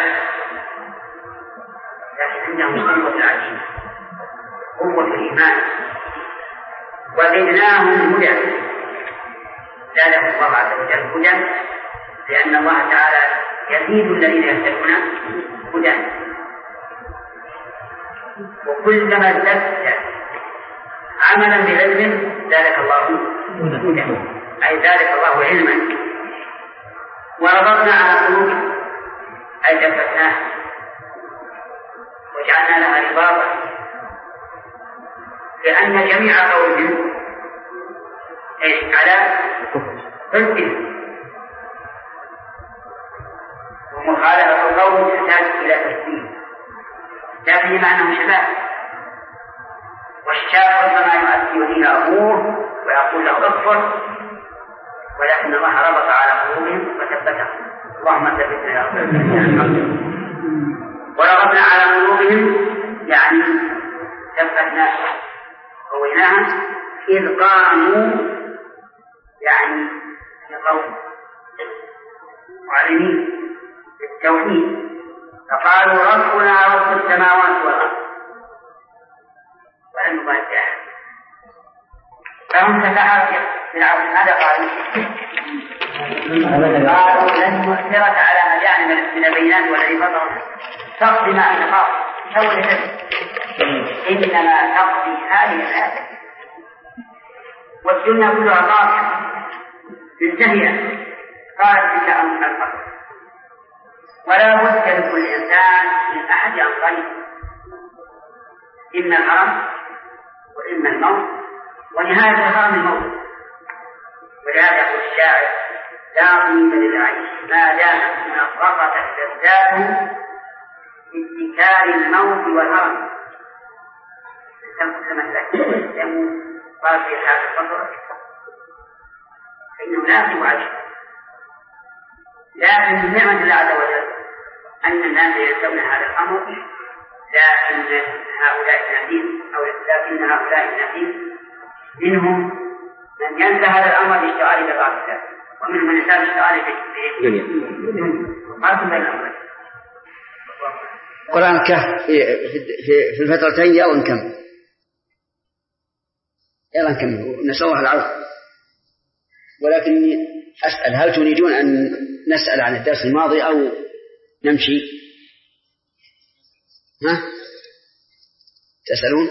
لكن عندهم قوة العجيب، قوة الإيمان، وزدناهم هدى. زادهم الله عز وجل هدى لأن الله تعالى يزيد الذين يهتدون هدى. وكلما ازددت عملا بعلم زادك الله هدى، أي زادك الله علما. وربطنا على قلوبهم أي ثبتناها وجعلنا لها رباطا، لأن جميع قولهم على حكم ومخالفة القول تحتاج إلى تسليم، لكن بما أنه شباب والشاب ربما يؤدي إلى أبوه ويقول له اكفر، ولكن الله ربط على قلوبهم وثبتهم. اللهم ثبتنا يا رب. وربطنا على قلوبهم يعني ثبتناها قويناها إذ قاموا يعني يقوم معلمين بالتوحيد فقالوا ربنا رب السماوات والأرض ولم يبالي أحد. فهم تفاعلوا في العصر هذا قالوا لن نؤثرك على مجانب من البينات والذي فطرنا تقضي ما أنت قاضي سوى لنفسك إنما تقضي هذه الحياة والدنيا كلها قاطعة منتهية قالت بك أمر الفقر ولا بد لكل إنسان من أحد أمرين إما الهرم وإما الموت ونهاية الهرم الموت. ولهذا يقول الشاعر لا قيمة للعيش ما دامت منغصة لذاته باتكال الموت والهرم. كما قال في هذا الفصل فإنه لا يعيش، لكن من نعمة الله عز وجل أن الناس ينسون هذا الأمر، لكن هؤلاء الناس منهم من ينسى هذا الأمر لاشتغال بغير الله ومنهم من ينسى لاشتغال بالدنيا. فرق بين الأمرين. قرآن الكهف في الفترتين يلا نكمل نسأل الله العافية. ولكن أسأل هل تريدون أن نسأل عن الدرس الماضي أو نمشي؟ تسألون؟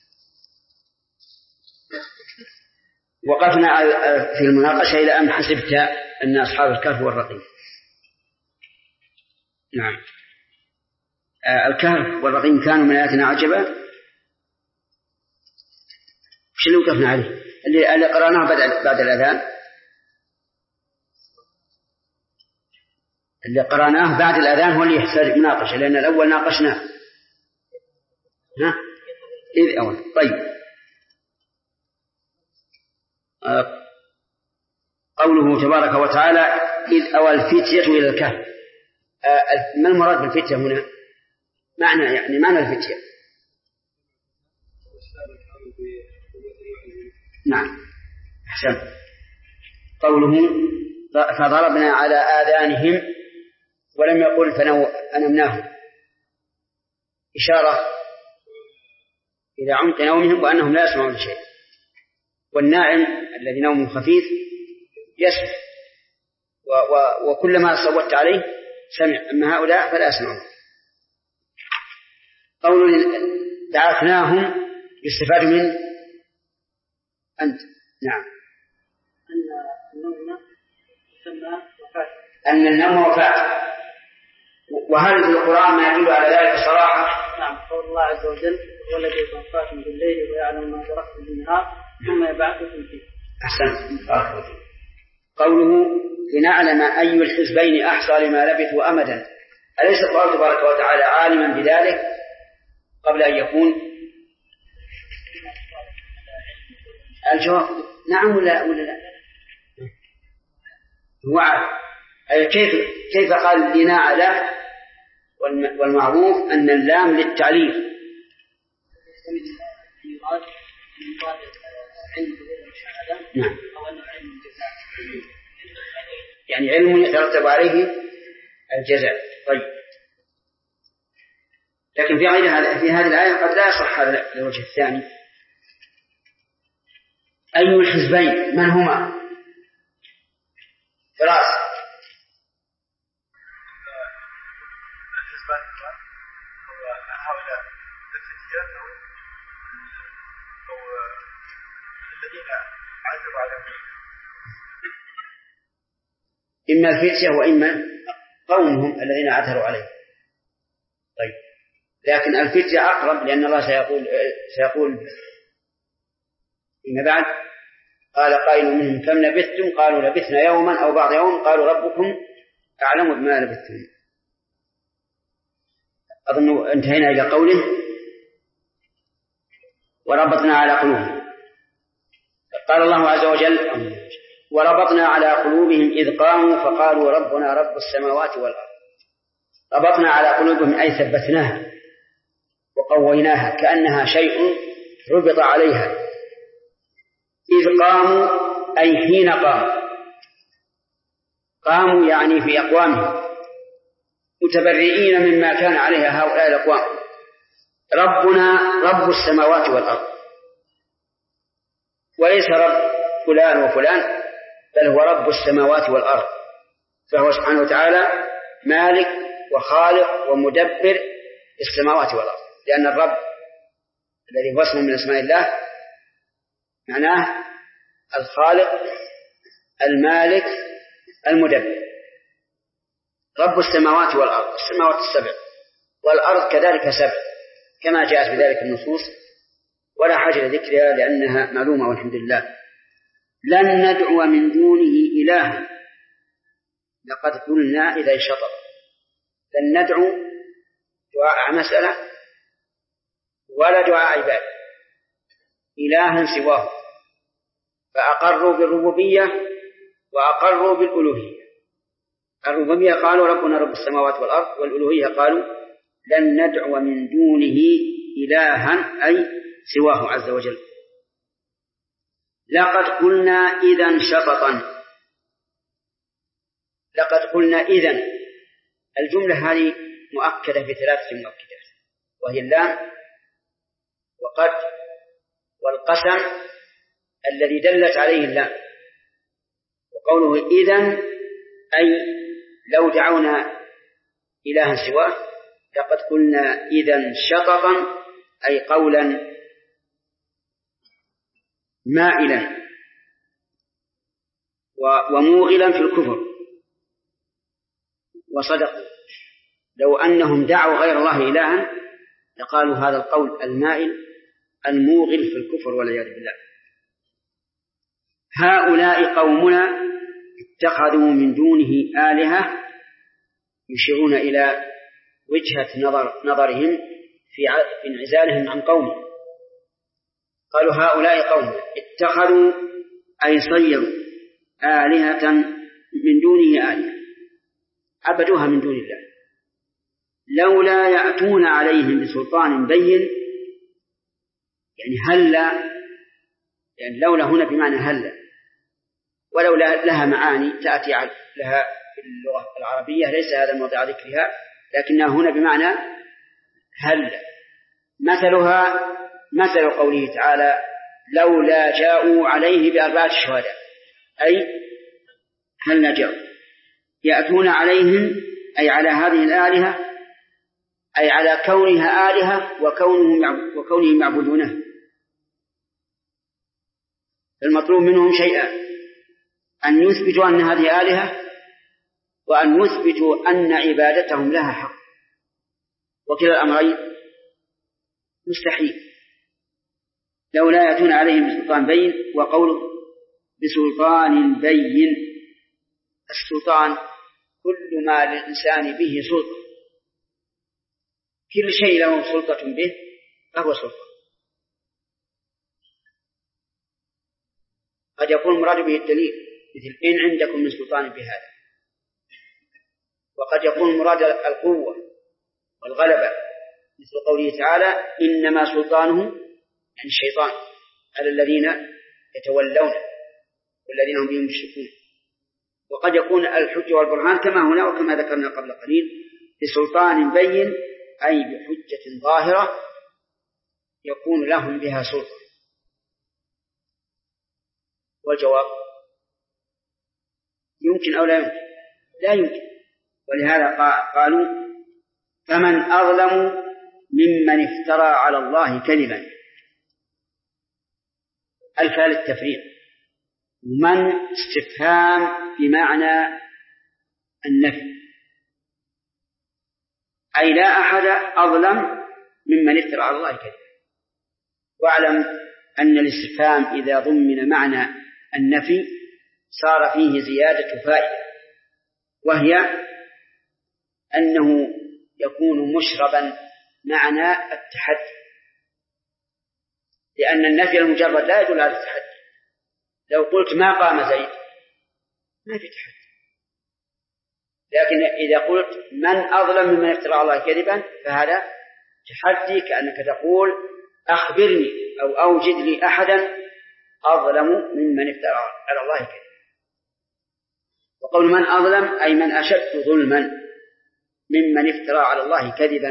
وقفنا في المناقشة إلى أن حسبت أن أصحاب الكهف والرقيم. نعم الكهف والرقيم كانوا من آياتنا عجبا. وش اللي وقفنا عليه؟ اللي قرأناه بعد الأذان، اللي قرأناه بعد الأذان هو اللي يحتاج مناقشة لأن الأول ناقشناه. إذ أول. طيب قوله تبارك وتعالى إذ أوى الفتية إلى الكهف. ما المراد بالفتية هنا؟ معنى الفتية. نعم أحسن. قوله فضربنا على آذانهم ولم يقل فنمناهم، إشارة إلى عمق نومهم وأنهم لا يسمعون شيء. والنائم الذي نومه خفيف يسمع وكلما صوت عليه سمع، أما هؤلاء فلا يسمعون. قول دعثناهم يستفاد من أنت. نعم أن النوم وفاة. وهل في القرآن ما يدل على ذلك صراحة؟ نعم. قول الله عز وجل هو الذي يتوفاكم بالليل ويعلم ما تركتم بالنهار ثم يبعثكم فيه. أحسن. قوله لنعلم أي الحزبين أحصى لما لبثوا أمدا، أليس الله تبارك وتعالى عالما بذلك قبل أن يكون؟ الجواب نعم ولا لا؟ هو عالم. أي كيف قال لنعلم، والمعروف أن اللام للتعليل. نعم. يعني علم يترتب عليه الجزاء. طيب، لكن في هذه الآية قد لا يصح هذا الوجه الثاني. أي الحزبين من هما؟ فراس. إما الفتية وإما قومهم الذين عثروا عليه. طيب، لكن الفتية أقرب، لأن الله سيقول فيما بعد قال قائل منهم كم لبثتم قالوا لبثنا يوما أو بعض يوم قالوا ربكم أعلم بما لبثتم. أظن انتهينا إلى قوله وربطنا على قلوبهم. قال الله عز وجل وربطنا على قلوبهم إذ قاموا فقالوا ربنا رب السماوات والأرض. ربطنا على قلوبهم أي ثبتناها وقويناها كأنها شيء ربط عليها. إذ قاموا أي حين قاموا يعني في أقوامهم متبرئين مما كان عليها هؤلاء الأقوام. ربنا رب السماوات والأرض، وليس رب فلان وفلان، بل هو رب السماوات والأرض، فهو سبحانه وتعالى مالك وخالق ومدبر السماوات والأرض، لأن الرب الذي هو اسم من أسماء الله معناه الخالق المالك المدبر. رب السماوات والأرض، السماوات السبع والأرض كذلك سبع كما جاءت بذلك النصوص، ولا حاجة لذكرها لأنها معلومة والحمد لله. لن ندعو من دونه إلها لقد قلنا إذا انشطب. لن ندعو دعاء مسألة ولا دعاء عباد إلها سواه، فأقروا بالربوبية وأقروا بالألوهية. الربوبية قالوا ربنا رب السماوات والأرض، والألوهية قالوا لن ندعو من دونه إلها أي سواه عز وجل. لقد قلنا إذا شططا. لقد قلنا إذن. الجملة هذه مؤكدة في ثلاثة مؤكدات، وهي اللام وقد والقسم الذي دلت عليه اللام. وقوله إذن أي لو دعونا إلها سواه لقد قلنا إذن شططا أي قولا مائلا وموغلا في الكفر. وصدقوا، لو أنهم دعوا غير الله إلها لقالوا هذا القول المائل الموغل في الكفر والعياذ بالله. هؤلاء قومنا اتخذوا من دونه آلهة، يشيرون إلى وجهة نظرهم في انعزالهم عن قومه. قالوا هؤلاء قوم اتخذوا أي صيروا آلهة من دونه آلهة، عبدوها من دون الله، لولا يأتون عليهم بسلطان بين. يعني هلا، يعني لولا هنا بمعنى هلا، ولولا لها معاني تأتي لها في اللغة العربية، ليس هذا موضع ذكرها، لكنها هنا بمعنى هلا. مثلها مثل قوله تعالى لولا جاءوا عليه بأربعة شهداء، أي هل جاءوا يأتون عليهم أي على هذه الآلهة، أي على كونها آلهة وكونهم يعبدونه. المطلوب منهم شيئا: أن يثبتوا أن هذه آلهة، وأن يثبتوا أن عبادتهم لها حق، وكلا الأمرين مستحيل لولا يأتون عليهم بسلطان بين. وقوله بسلطان بين، السلطان كل ما للإنسان به سلطة، كل شيء له سلطة به فهو سلطة. قد يكون المراد به الدليل، مثل إن عندكم من سلطان بهذا، وقد يكون المراد القوة والغلبة، مثل قوله تعالى إنما سلطانه عن الشيطان على الذين يتولون والذين هم بهم مشركون. وقد يكون الحجة والبرهان كما هنا وكما ذكرنا قبل قليل بسلطان بين، أي بحجة ظاهرة يكون لهم بها سلطة. والجواب يمكن أو لا يمكن؟ لا يمكن. ولهذا قالوا فمن أظلم ممن افترى على الله كذبا، الفاء للتفريق، من استفهام بمعنى النفي، أي لا أحد أظلم ممن افترى على الله كذبا. واعلم أن الاستفهام إذا ضمن معنى النفي صار فيه زيادة فائدة، وهي أنه يكون مشربا معنى التحدي، لأن النفي المجرد لا يدل على التحدي. لو قلت ما قام زيد ما في تحدي، لكن إذا قلت من أظلم ممن افترى على الله كذبا فهذا تحدي، كأنك تقول أخبرني أو أوجد لي أحدا أظلم ممن افترى على الله كذبا. وقول من أظلم أي من أشد ظلما ممن افترى على الله كذبا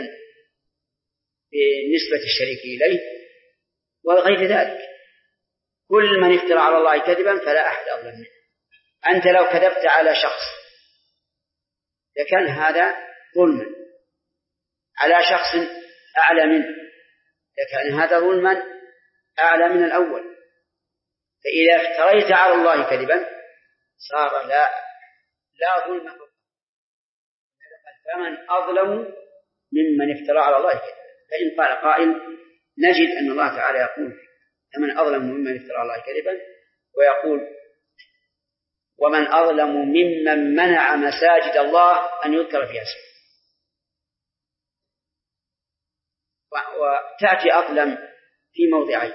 بنسبة الشريك إليه وغير ذلك. كل من افترى على الله كذبا فلا أحد أظلم منه. أنت لو كذبت على شخص لكان هذا ظلما، على شخص أعلى منه لكان هذا ظلما أعلى من الأول. فإذا افتريت على الله كذبا صار لا ظلم فوق. فمن أظلم ممن افترى على الله كذبا. فإن قال قائل نجد أن الله تعالى يقول فمن أظلم ممن افترى على الله كذبا، ويقول ومن أظلم ممن منع مساجد الله أن يذكر فيها اسمه. وتأتي أظلم في موضعين،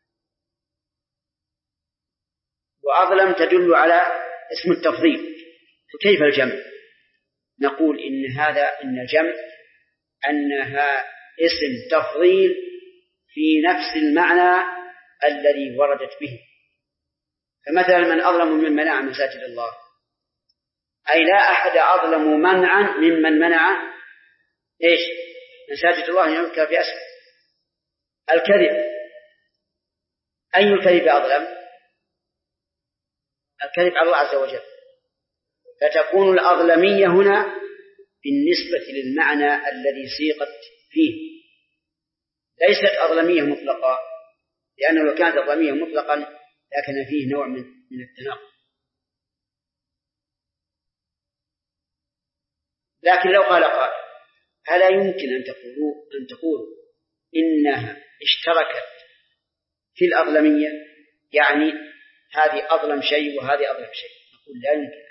وأظلم تدل على اسم التفضيل، فكيف الجمع؟ نقول إن الجمع أنها اسم تفضيل في نفس المعنى الذي وردت به. فمثلا من أظلم ممن منع مساجد الله، أي لا أحد أظلم منعا ممن منع إيش؟ مساجد الله يذكر في اسمه. الكذب، أي الكذب أظلم؟ الكذب على الله عز وجل. فتكون الأظلمية هنا بالنسبة للمعنى الذي سيقت فيه، ليست أظلمية مطلقة، لأنه لو كانت أظلمية مطلقا لكن فيه نوع من التناقض. لكن لو قال قائل ألا يمكن أن تقولوا إنها اشتركت في الأظلمية، يعني هذه أظلم شيء وهذه أظلم شيء؟ نقول لا يمكن،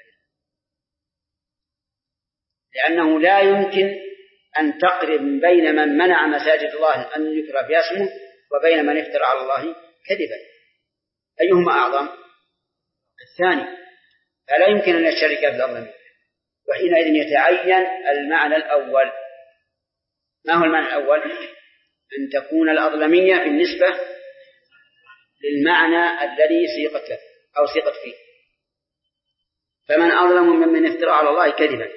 لأنه لا يمكن أن تقرب بين من منع مساجد الله أن يذكر في اسمه وبين من افترى على الله كذبا. أيهما أعظم؟ الثاني. فلا يمكن أن يشترك في الأظلمية، وحينئذ يتعين المعنى الأول. ما هو المعنى الأول؟ أن تكون الأظلمية بالنسبة للمعنى الذي سيقت له أو سيقت فيه. فمن أظلم ممن افترى على الله كذبا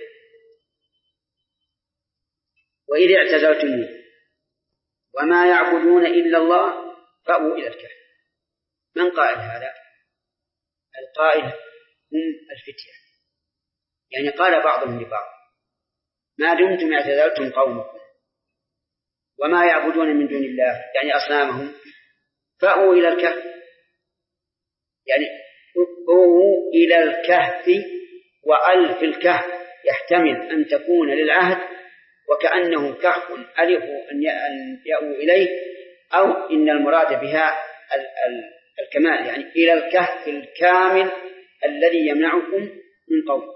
وإذ اعتزلتموه وما يعبدون إلا الله فأووا إلى الكهف. من قائل هذا؟ القائل هم الفتية، يعني قال بعضهم لبعض ما دمتم اعتزلتم قومكم وما يعبدون من دون الله يعني أصنامهم فأووا إلى الكهف، يعني أووا إلى الكهف. وألف الكهف يحتمل أن تكون للعهد وكأنه كهف ألف أن يأووا إليه أو إن المراد بها الكمال، يعني إلى الكهف الكامل الذي يمنعكم من قوم.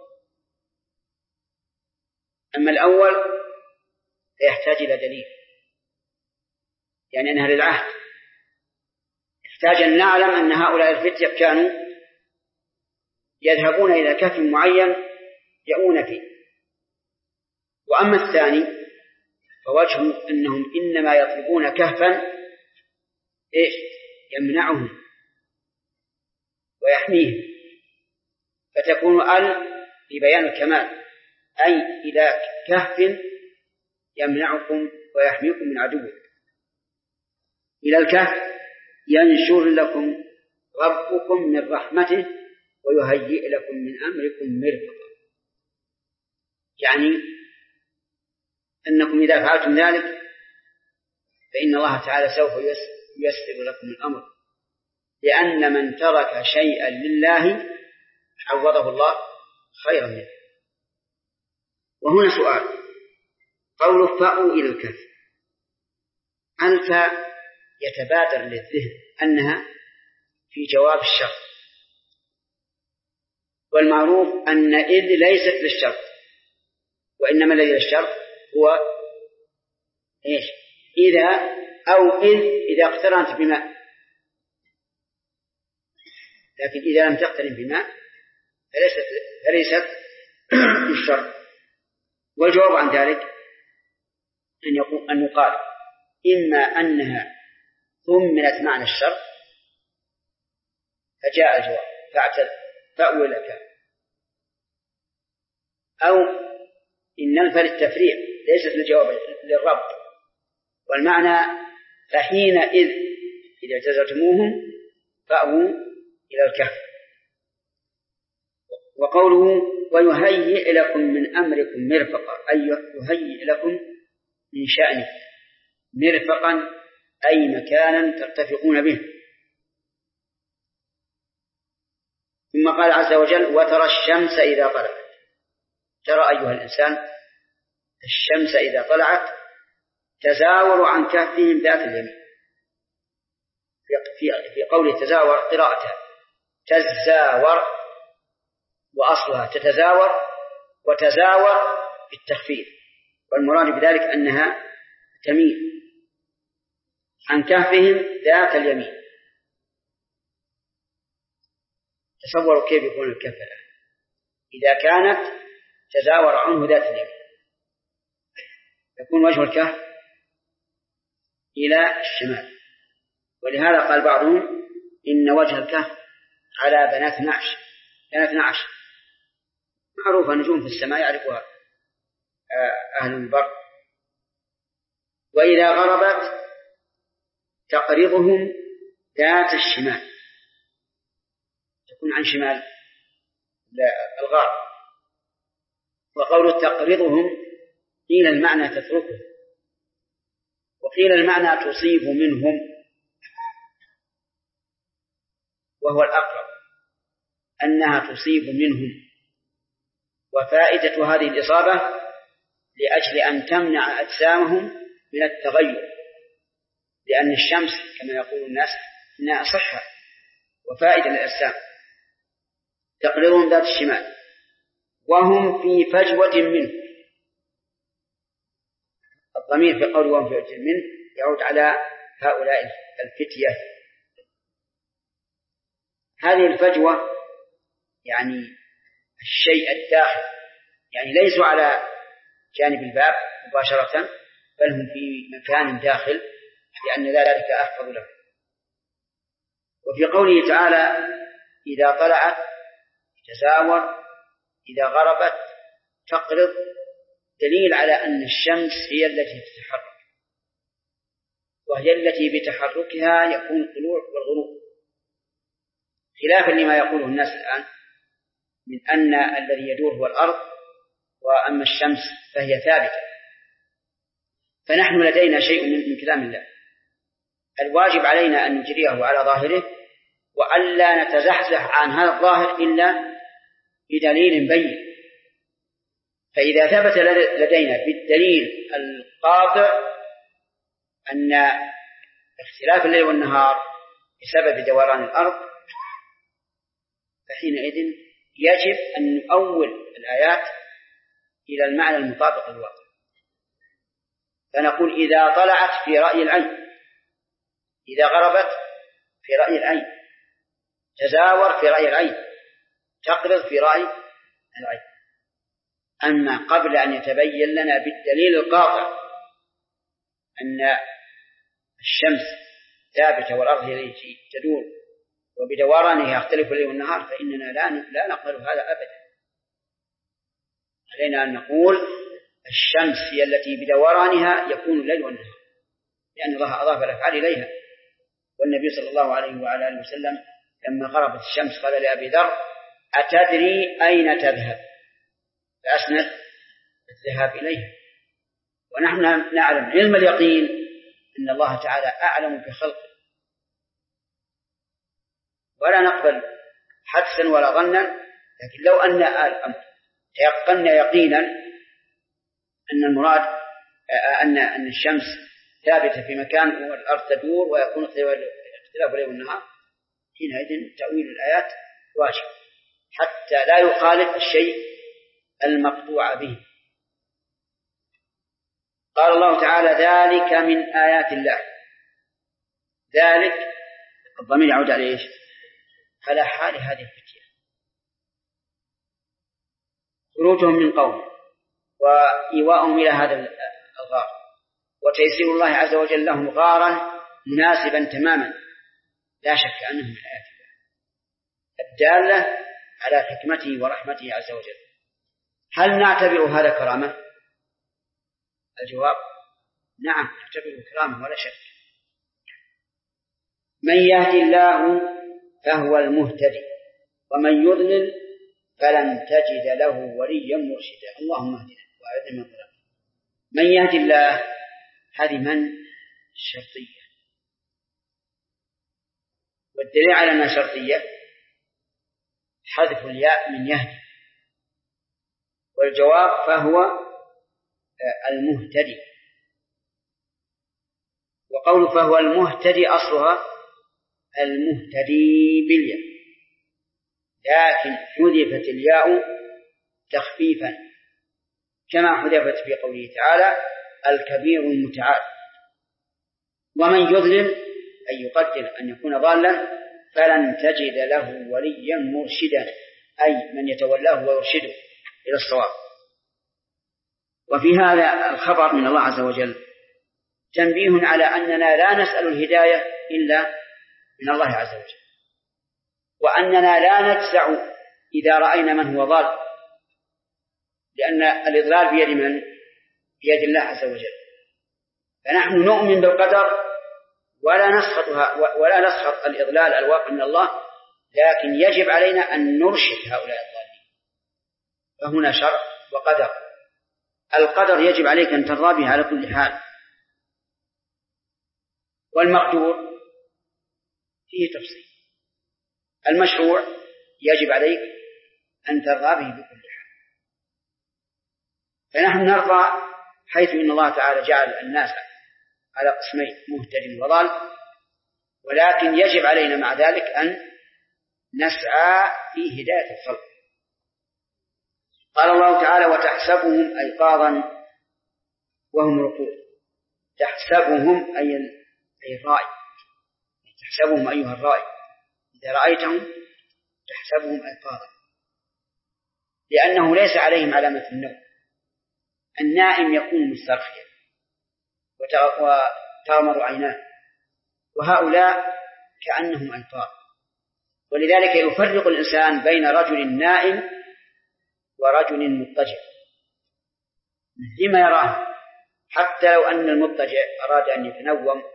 أما الأول فيحتاج إلى دليل، يعني أنها للعهد، يحتاج أن نعلم أن هؤلاء الفتية كانوا يذهبون إلى كهف معين يؤون فيه. وأما الثاني فوجه أنهم إنما يطلبون كهفا يمنعهم ويحميهم، فتكون في بيان الكمال، أي إلى كهف يمنعكم ويحميكم من عدوكم. إلى الكهف ينشر لكم ربكم من رحمته ويهيئ لكم من أمركم مرفقا، يعني أنكم إذا فعلتم ذلك فإن الله تعالى سوف ييسر لكم الأمر، لأن من ترك شيئا لله عوضه الله خيرا منه. وهنا سؤال، قول فأووا إلى الكهف، أنت يتبادر للذهن أنها في جواب الشرط، والمعروف أن إذ ليست للشرط، وإنما الذي للشرط هو إذا أو إذا اقترنت بماء، لكن إذا لم تقترن بماء فليست للشرط. والجواب عن ذلك أن يقال إما أنها ثمنت معنى الشرط فجاء الجواب فأووا إلى الكهف، أو إن الفا للتفريع ليست للجواب للربط، والمعنى فحينئذ إذا اعتزلتموهم فأووا إلى الكهف. وقوله ويهيئ لكم من أمركم مرفقا، أي يهيئ لكم من شأنكم مرفقا، أي مكانا ترتفقون به. ثم قال عز وجل وترى الشمس إذا طلعت، ترى أيها الإنسان الشمس إذا طلعت تزاور عن كهفهم ذات اليمين. في قول تزاور قراءتها تزاور، وأصلها تتزاور، وتزاور بالتخفيف، والمراد بذلك أنها تميل عن كهفهم ذات اليمين. تصوروا كيف يكون الكهف الآن إذا كانت تزاور عنه ذات اليمين، يكون وجه الكهف إلى الشمال. ولهذا قال بعضهم إن وجه الكهف على بنات نعش، معروفة نجوم في السماء يعرفها أهل البر. وإذا غربت تقرضهم ذات الشمال، تكون عن شمال الغار. وقول تقرضهم قيل المعنى تتركه، وقيل المعنى تصيب منهم، وهو الأقرب أنها تصيب منهم. وفائدة هذه الإصابة لأجل أن تمنع أجسامهم من التغير، لأن الشمس كما يقول الناس إنها صحة وفائدة للأجسام. تقرضهم ذات الشمال وهم في فجوة منه. الضمير في قول وهم في فجوة منه يعود على هؤلاء الفتية. هذه الفجوة يعني الشيء الداخل، يعني ليسوا على جانب الباب مباشرة، بل هم في مكان داخل، لأن ذلك أحفظ لهم. وفي قوله تعالى إذا طلعت تزاور، إذا غربت تقرض، دليل على أن الشمس هي التي تتحرك، وهي التي بتحركها يكون الطلوع والغروب، خلافا لما يقوله الناس الآن من أن الذي يدور هو الأرض، وأما الشمس فهي ثابتة. فنحن لدينا شيء من كلام الله، الواجب علينا أن نجريه على ظاهره، وألا نتزحزح عن هذا الظاهر إلا بدليل بين. فإذا ثبت لدينا بالدليل القاطع أن اختلاف الليل والنهار بسبب دوران الأرض، فحينئذ يجب أن نؤول الآيات إلى المعنى المطابق للواقع. فنقول إذا طلعت في رأي العين، إذا غربت في رأي العين، تزاور في رأي العين، تقرض في رأي العين. أما قبل أن يتبين لنا بالدليل القاطع أن الشمس ثابتة والأرض التي تدور وبدورانها يختلف الليل والنهار، فإننا لا نقبل هذا أبدا. علينا أن نقول الشمس هي التي بدورانها يكون الليل والنهار، لأن الله أضاف الأفعال إليها. والنبي صلى الله عليه وعلى آله وسلم لما غربت الشمس قال لأبي ذر: أتدري أين تذهب؟ فأسند الذهاب إليها. ونحن نعلم علم اليقين أن الله تعالى أعلم بخلقه، ولا نقبل حدسا ولا ظنا. لكن لو أن الأمر تيقنا يقينا أن المراد أن الشمس ثابتة في مكان والأرض تدور ويكون اختلاف الليل والنهار، حينئذ تأويل الآيات واجب حتى لا يخالف الشيء المقطوع به. قال الله تعالى: ذلك من آيات الله. ذلك الضمير يعود على إيش؟ على حال هذه الفتية، خروجهم من قوم وإيواءهم إلى هذا الغار، وتيسير الله عز وجل لهم غارا مناسبا تماما، لا شك أنه من آيات الله الدالة على حكمته ورحمته عز وجل. هل نعتبر هذا كرامة؟ الجواب: نعم، نعتبره كرامة ولا شك. من يهدي الله فهو المهتدي، ومن يضلل فلن تجد له وليا مرشدا. اللهم اهدنا وأعذنا من الضلال. من يهدي الله، هذه من شرطية، والدليل على أنها شرطية حذف الياء من يهدي، والجواب فهو المهتدي. وقول فهو المهتدي أصلها المهتدي بالياء، لكن حذفت الياء تخفيفا، كما حذفت في قوله تعالى: الكبير المتعال. ومن يضلل أي يقدر أن يكون ضالا فلن تجد له وليا مرشدا، أي من يتولاه ويرشده إلى الصواب. وفي هذا الخبر من الله عز وجل تنبيه على أننا لا نسأل الهداية إلا من الله عز وجل، وأننا لا نجزع إذا رأينا من هو ضال، لأن الإضلال بيد من؟ بيد الله عز وجل. فنحن نؤمن بالقدر ولا نسخط الإضلال الواقع من الله، لكن يجب علينا أن نرشد هؤلاء الضالين. فهنا شرع وقدر. القدر يجب عليك أن ترضى به على كل حال، والمقدور فيه تفصيل. المشروع يجب عليك أن ترضى به بكل حال. فنحن نرضى حيث إن الله تعالى جعل الناس على قسمين: مهتد وضال، ولكن يجب علينا مع ذلك أن نسعى في هداية الخلق. قال الله تعالى: وتحسبهم أيقاظا وهم رقود. تحسبهم أي الرائي، تحسبهم أيها الرائي، إذا رأيتهم تحسبهم أيقاظا، لأنه ليس عليهم علامة النوم. النائم يكون مسترخيا وتغمض عيناه، وهؤلاء كأنهم أيقاظ. ولذلك يفرق الإنسان بين رجل نائم ورجل مضطجع لما يراه، حتى لو أن المضطجع أراد أن يتنوم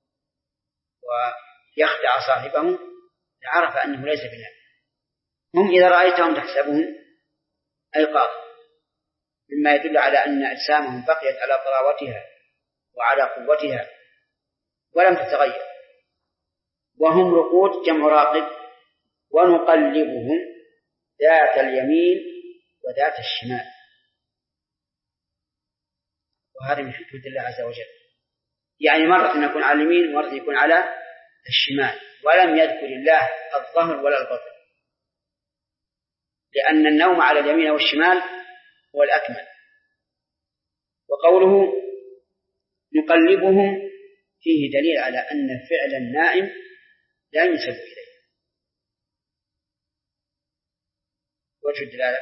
ويخدع صاحبه لعرف أنه ليس بنائم. هم إذا رأيتهم تحسبهم أيقاظ، مما يدل على أن أجسامهم بقيت على طراوتها وعلى قوتها ولم تتغير. وهم رقود جمع راقد. ونقلبهم ذات اليمين وذات الشمال، وهذا من حكمة الله عز وجل. يعني مرة يكون على اليمين ومرة يكون على الشمال، ولم يذكر الله الظهر ولا البطن، لأن النوم على اليمين والشمال هو الأكمل. وقوله نقلبهم فيه دليل على أن فعل النائم لا ينسب إليه. وجه الدلالة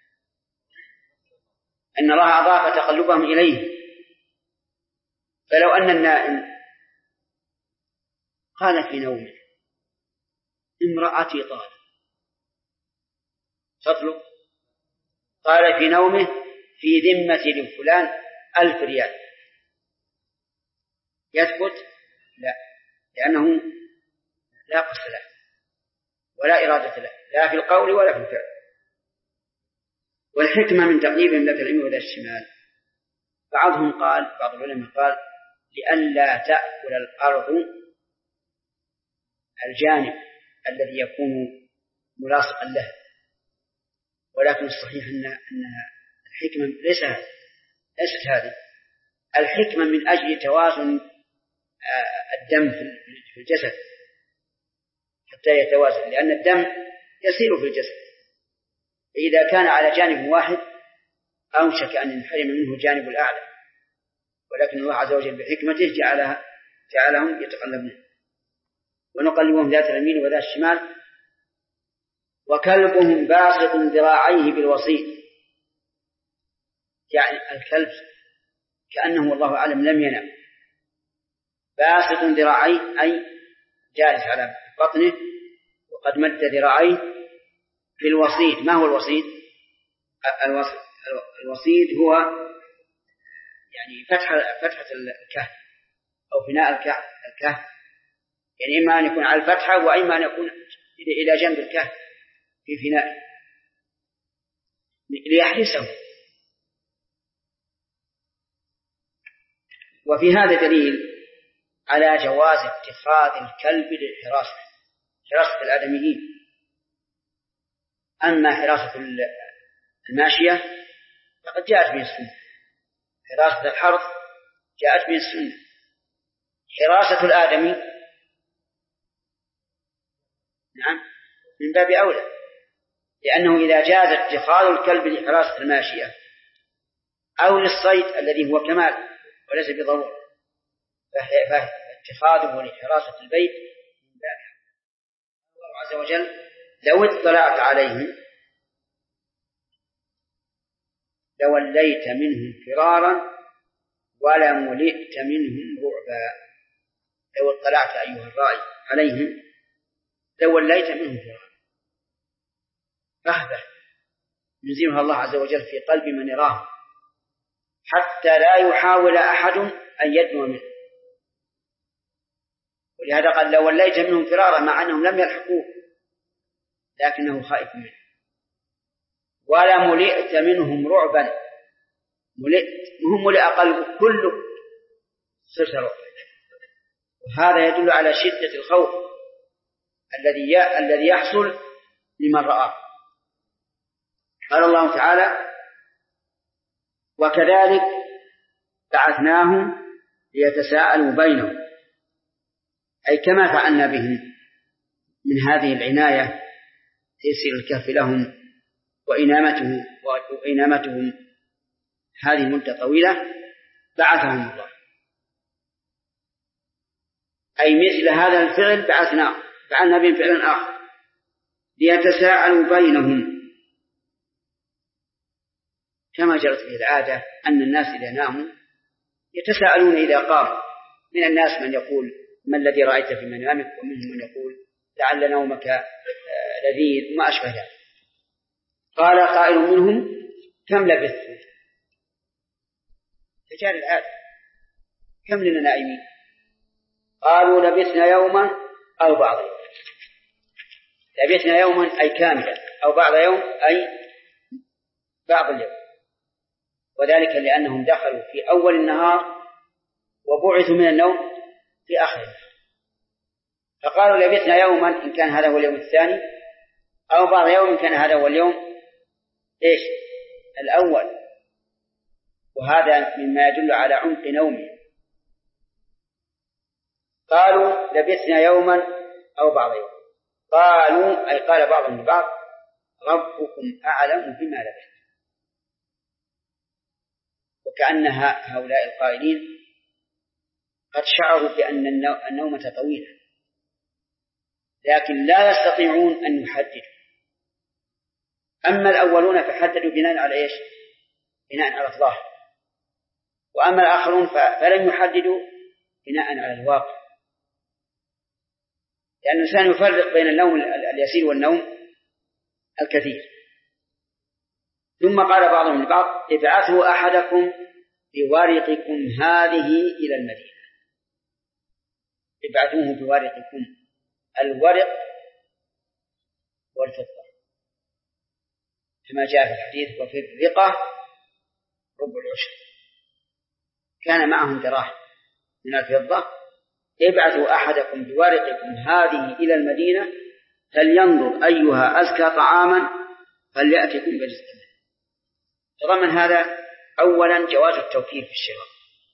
أن الله أضاف تقلبهم إليه، فلو أن النائم قال في نومه امرأتي طالب تطلب، قال في نومه في ذمتي لفلان 1000 ريال، يثبت؟ لا، لأنه لا قصد له ولا إرادة له، لا في القول ولا في الفعل. والحكمة من تقليبهم ذات اليمين وذات الشمال، بعض العلماء قال لئلا تأكل الأرض الجانب الذي يكون ملاصقا له، ولكن الصحيح أن الحكمة ليست هذه. الحكمة من أجل توازن الدم في الجسد حتى يتوازن، لأن الدم يسير في الجسد، فإذا كان على جانب واحد أوشك أن ينحرم منه الجانب الأعلى، ولكن الله عز وجل بحكمته جعلهم يتقلبون. ونقلبهم ذات اليمين وذات الشمال. وكلبهم باسط ذراعيه بالوسيط، يعني الكلب كأنه والله أعلم لم ينم، باسط ذراعيه أي جالس على بطنه وقد مد ذراعيه في الوسيط. ما هو الوسيط؟ الوسيط هو يعني فتحة الكهف أو فناء الكهف، يعني إما أن يكون على الفتحة وإما أن يكون إلى جنب الكهف في فناء ليحرسه. وفي هذا دليل على جواز اتخاذ الكلب لحراسة الآدميين. أما حراسة الماشية فقد جاءت به السنة، حراسة الحرث جاءت به السنة، حراسة الآدمي نعم من باب أولى، لأنه إذا جاز اتخاذ الكلب لحراسة الماشية أو للصيد الذي هو كمال وليس بضرورة، فاتخاذه لحراسة البيت من باب أولى. الله عز وجل لو اطلعت عليهم لوليت منهم فرارا ولملئت منهم رعبا. لو اطلعت أيها الرائي عليهم لوليت منهم فرارا، رهبة ينزلها الله عز وجل في قلب من يراه حتى لا يحاول أحد أن يدنو منه. ولهذا قال لوليت منهم فرارا، مع أنهم لم يلحقوه لكنه خائف منه. ولا ملئت منهم رعبا، ملئ قلبك كله صرت رعبا. وهذا يدل على شدة الخوف الذي يحصل لمن رآه. قال الله تعالى وكذلك بعثناهم ليتساءلوا بينهم، أي كما فعلنا بهم من هذه العناية تيسير الكهف لهم وإنامتهم هذه مدة طويلة، بعثهم الله، أي مثل هذا الفعل فعلنا بهم فعلا آخر ليتساءلوا بينهم، كما جرت به العادة أن الناس إذا ناموا يتساءلون إذا قاموا. من الناس من يقول ما الذي رأيت في منامك، ومنهم من يقول لعل نومك لذيذ وما أشبه ذلك. قال قائل منهم كم لبثتم، تجاري العادة كم لنا نائمين؟ قالوا لبثنا يوما أو بعض يوم. لبثنا يوما أي كاملا، أو بعض يوم أي بعض اليوم، وذلك لأنهم دخلوا في أول النهار وبعثوا من النوم في آخر النهار، فقالوا لبثنا يوما إن كان هذا هو اليوم الثاني، أو بعض يوم إن كان هذا هو اليوم الأول. وهذا مما يدل على عمق نومه، قالوا لبثنا يوما أو بعض يوم. قالوا أي قال بعضهم لبعض ربكم أعلم بما لبثتم. وكأن هؤلاء القائلين قد شعروا بأن النومة طويلة، لكن لا يستطيعون أن يحددوا. أما الأولون فحددوا بناء على إيش؟ بناء على الظاهر. وأما الآخرون فلم يحددوا بناء على الواقع، لأن الإنسان يفرق بين النوم اليسير والنوم الكثير. ثم قال بعضهم لبعض ابعثوا أحدكم بورقكم هذه إلى المدينة. ابعثوه بورقكم. الورق والفضة كما جاء في الحديث وفي الرقة ربع العشر. كان معهم دراهم من الفضة. ابعثوا أحدكم بورقكم هذه إلى المدينة فلينظر أيها أزكى طعاما فليأتكم برزق منه. تضمن هذا أولا جواز التوكيل في الشراء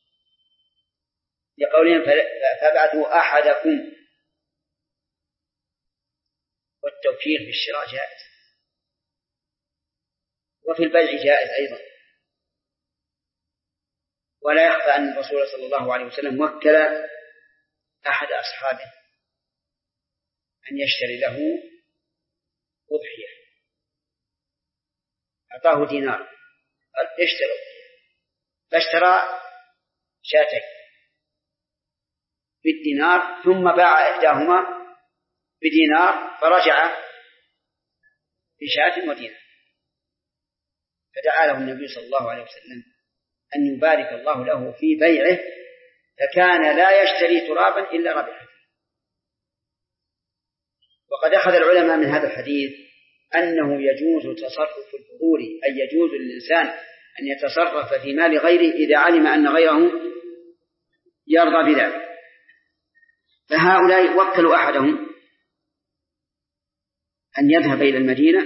لقولهم فابعثوا أحدكم، والتوكيل في الشراء جائز، وفي البيع جائز أيضا. ولا يخفى أن الرسول صلى الله عليه وسلم وكل أحد أصحابه أن يشتري له أضحية، أعطاه دينار قال اشتروا، فاشترى شاتين بالدينار ثم باع إحداهما بدينار فرجع بشاة ودينار. فدعا له النبي صلى الله عليه وسلم أن يبارك الله له في بيعه، فكان لا يشتري ترابا إلا ربحه. وقد أخذ العلماء من هذا الحديث أنه يجوز تصرف الفضول، أي يجوز للإنسان أن يتصرف في مال غيره إذا علم أن غيره يرضى بذلك. فهؤلاء وكلوا أحدهم أن يذهب إلى المدينة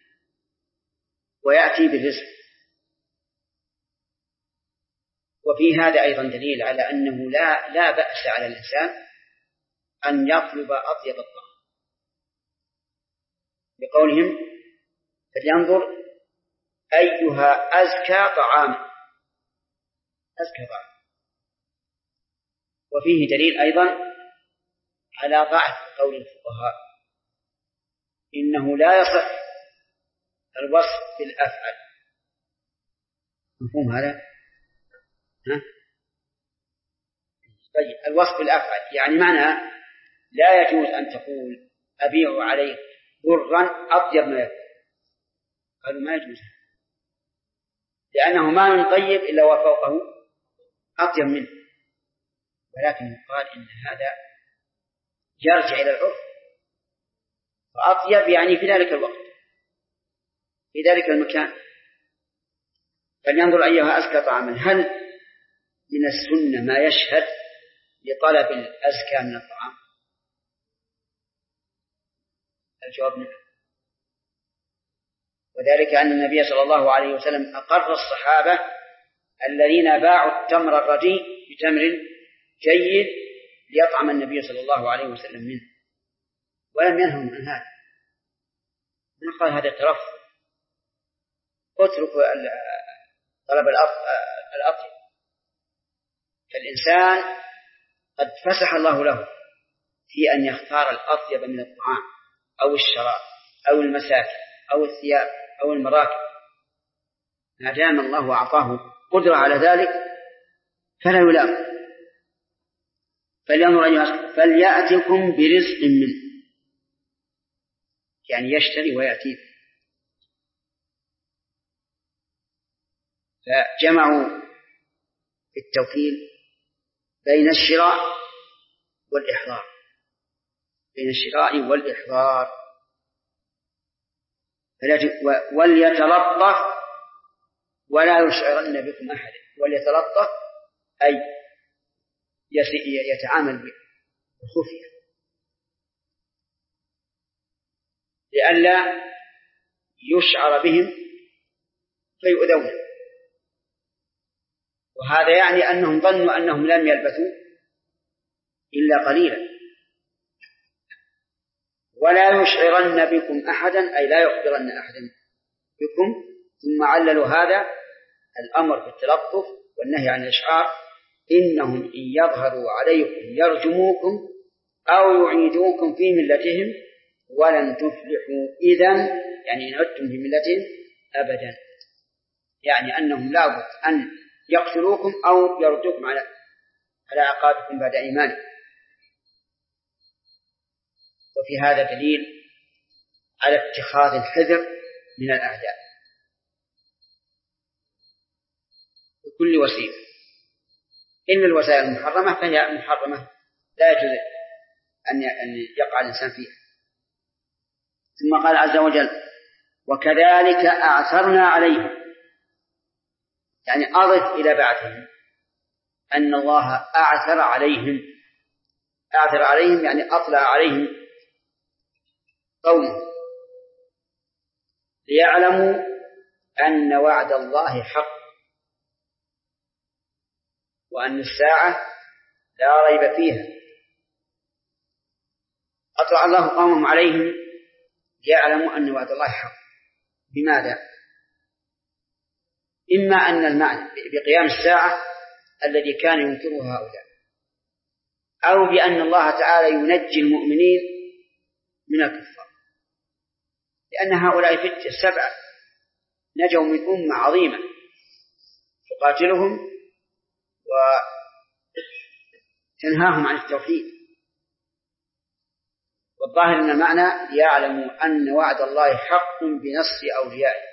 ويأتي بالرزق. وفي هذا أيضا دليل على أنه لا بأس على الإنسان أن يطلب أطيب الطعام، بقولهم فلينظر أيها أزكى طعاما. أزكى طعام. وفيه دليل أيضا على ضعف قول الفقهاء إنه لا يصح الوصف بالأفعل. مفهوم هذا؟ طيب الوصف بالأفعل يعني معنى لا يجوز أن تقول أبيع عليك برا أطيب ما يكون. قالوا ما يجوز، لأنه ما من طيب إلا وفوقه أطيب منه. ولكن يقال إن هذا يرجع إلى العرف، فأطيب يعني في ذلك الوقت في ذلك المكان. فلينظر أيها أزكى طعاما. هل من السنة ما يشهد لطلب الأزكى من الطعام؟ الجواب نعم. وذلك أن النبي صلى الله عليه وسلم أقر الصحابة الذين باعوا التمر الرديء بتمر جيد ليطعم النبي صلى الله عليه وسلم منه، ولم ينههم عن هذا. من قال هذا ترفض، اتركوا طلب الأطيب. فالإنسان قد فسح الله له في أن يختار الأطيب من الطعام أو الشراب أو المساكن أو الثياب أو المراكب، ما دام الله أعطاه قدرة على ذلك فلا يلام. فلينظر أيها فليأتكم برزق منه، يعني يشتري ويأتي. فجمعوا التوكيل بين الشراء والإحضار، بين الشراء والإحضار. وليتلطف ولا يشعرن بكم أحد. وليتلطف أي يتعامل بخفية لئلا يشعر بهم فيؤذون. وهذا يعني أنهم ظنوا أنهم لم يلبثوا إلا قليلا. ولا يشعرن بكم أحدا أي لا يخبرن أحدا بكم. ثم عللوا هذا الأمر بالتلطف والنهي عن الإشعار: إنهم إن يظهروا عليكم يرجموكم أو يعيدوكم في ملتهم ولن تفلحوا إذن، يعني إن عدتم في ملتهم أبدا، يعني أنهم لابد أن يقتلوكم أو يردوكم على عقابكم بعد إيمانكم. وفي هذا دليل على اتخاذ الحذر من الأعداء بكل وسيلة. إن الوسائل المحرمة فهي محرمة لا يجوز أن يقع الإنسان فيها. ثم قال عز وجل: وكذلك أعثرنا عليهم، يعني أضف إلى بعدهم أن الله أعثر عليهم. أعثر عليهم يعني أطلع عليهم قوله ليعلموا أن وعد الله حق وأن الساعة لا ريب فيها. أطلع الله قومهم عليهم ليعلموا أن وعد الله حق. بماذا؟ إما أن المعنى بقيام الساعة الذي كان ينكره هؤلاء، أو بأن الله تعالى ينجي المؤمنين من الكفار، لأن هؤلاء فتية 7 نجوا من أمة عظيمة تقاتلهم وتنهاهم عن التوحيد. والظاهر أن المعنى ليعلموا أن وعد الله حق بنصر أوليائه،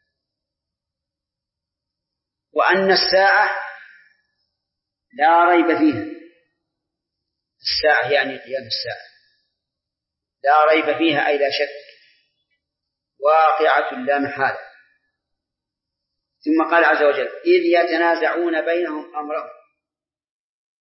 وأن الساعة لا ريب فيها. الساعة يعني قيام الساعة لا ريب فيها أي لا شك، واقعة لا محالة. ثم قال عز وجل: إذ يتنازعون بينهم أمرهم.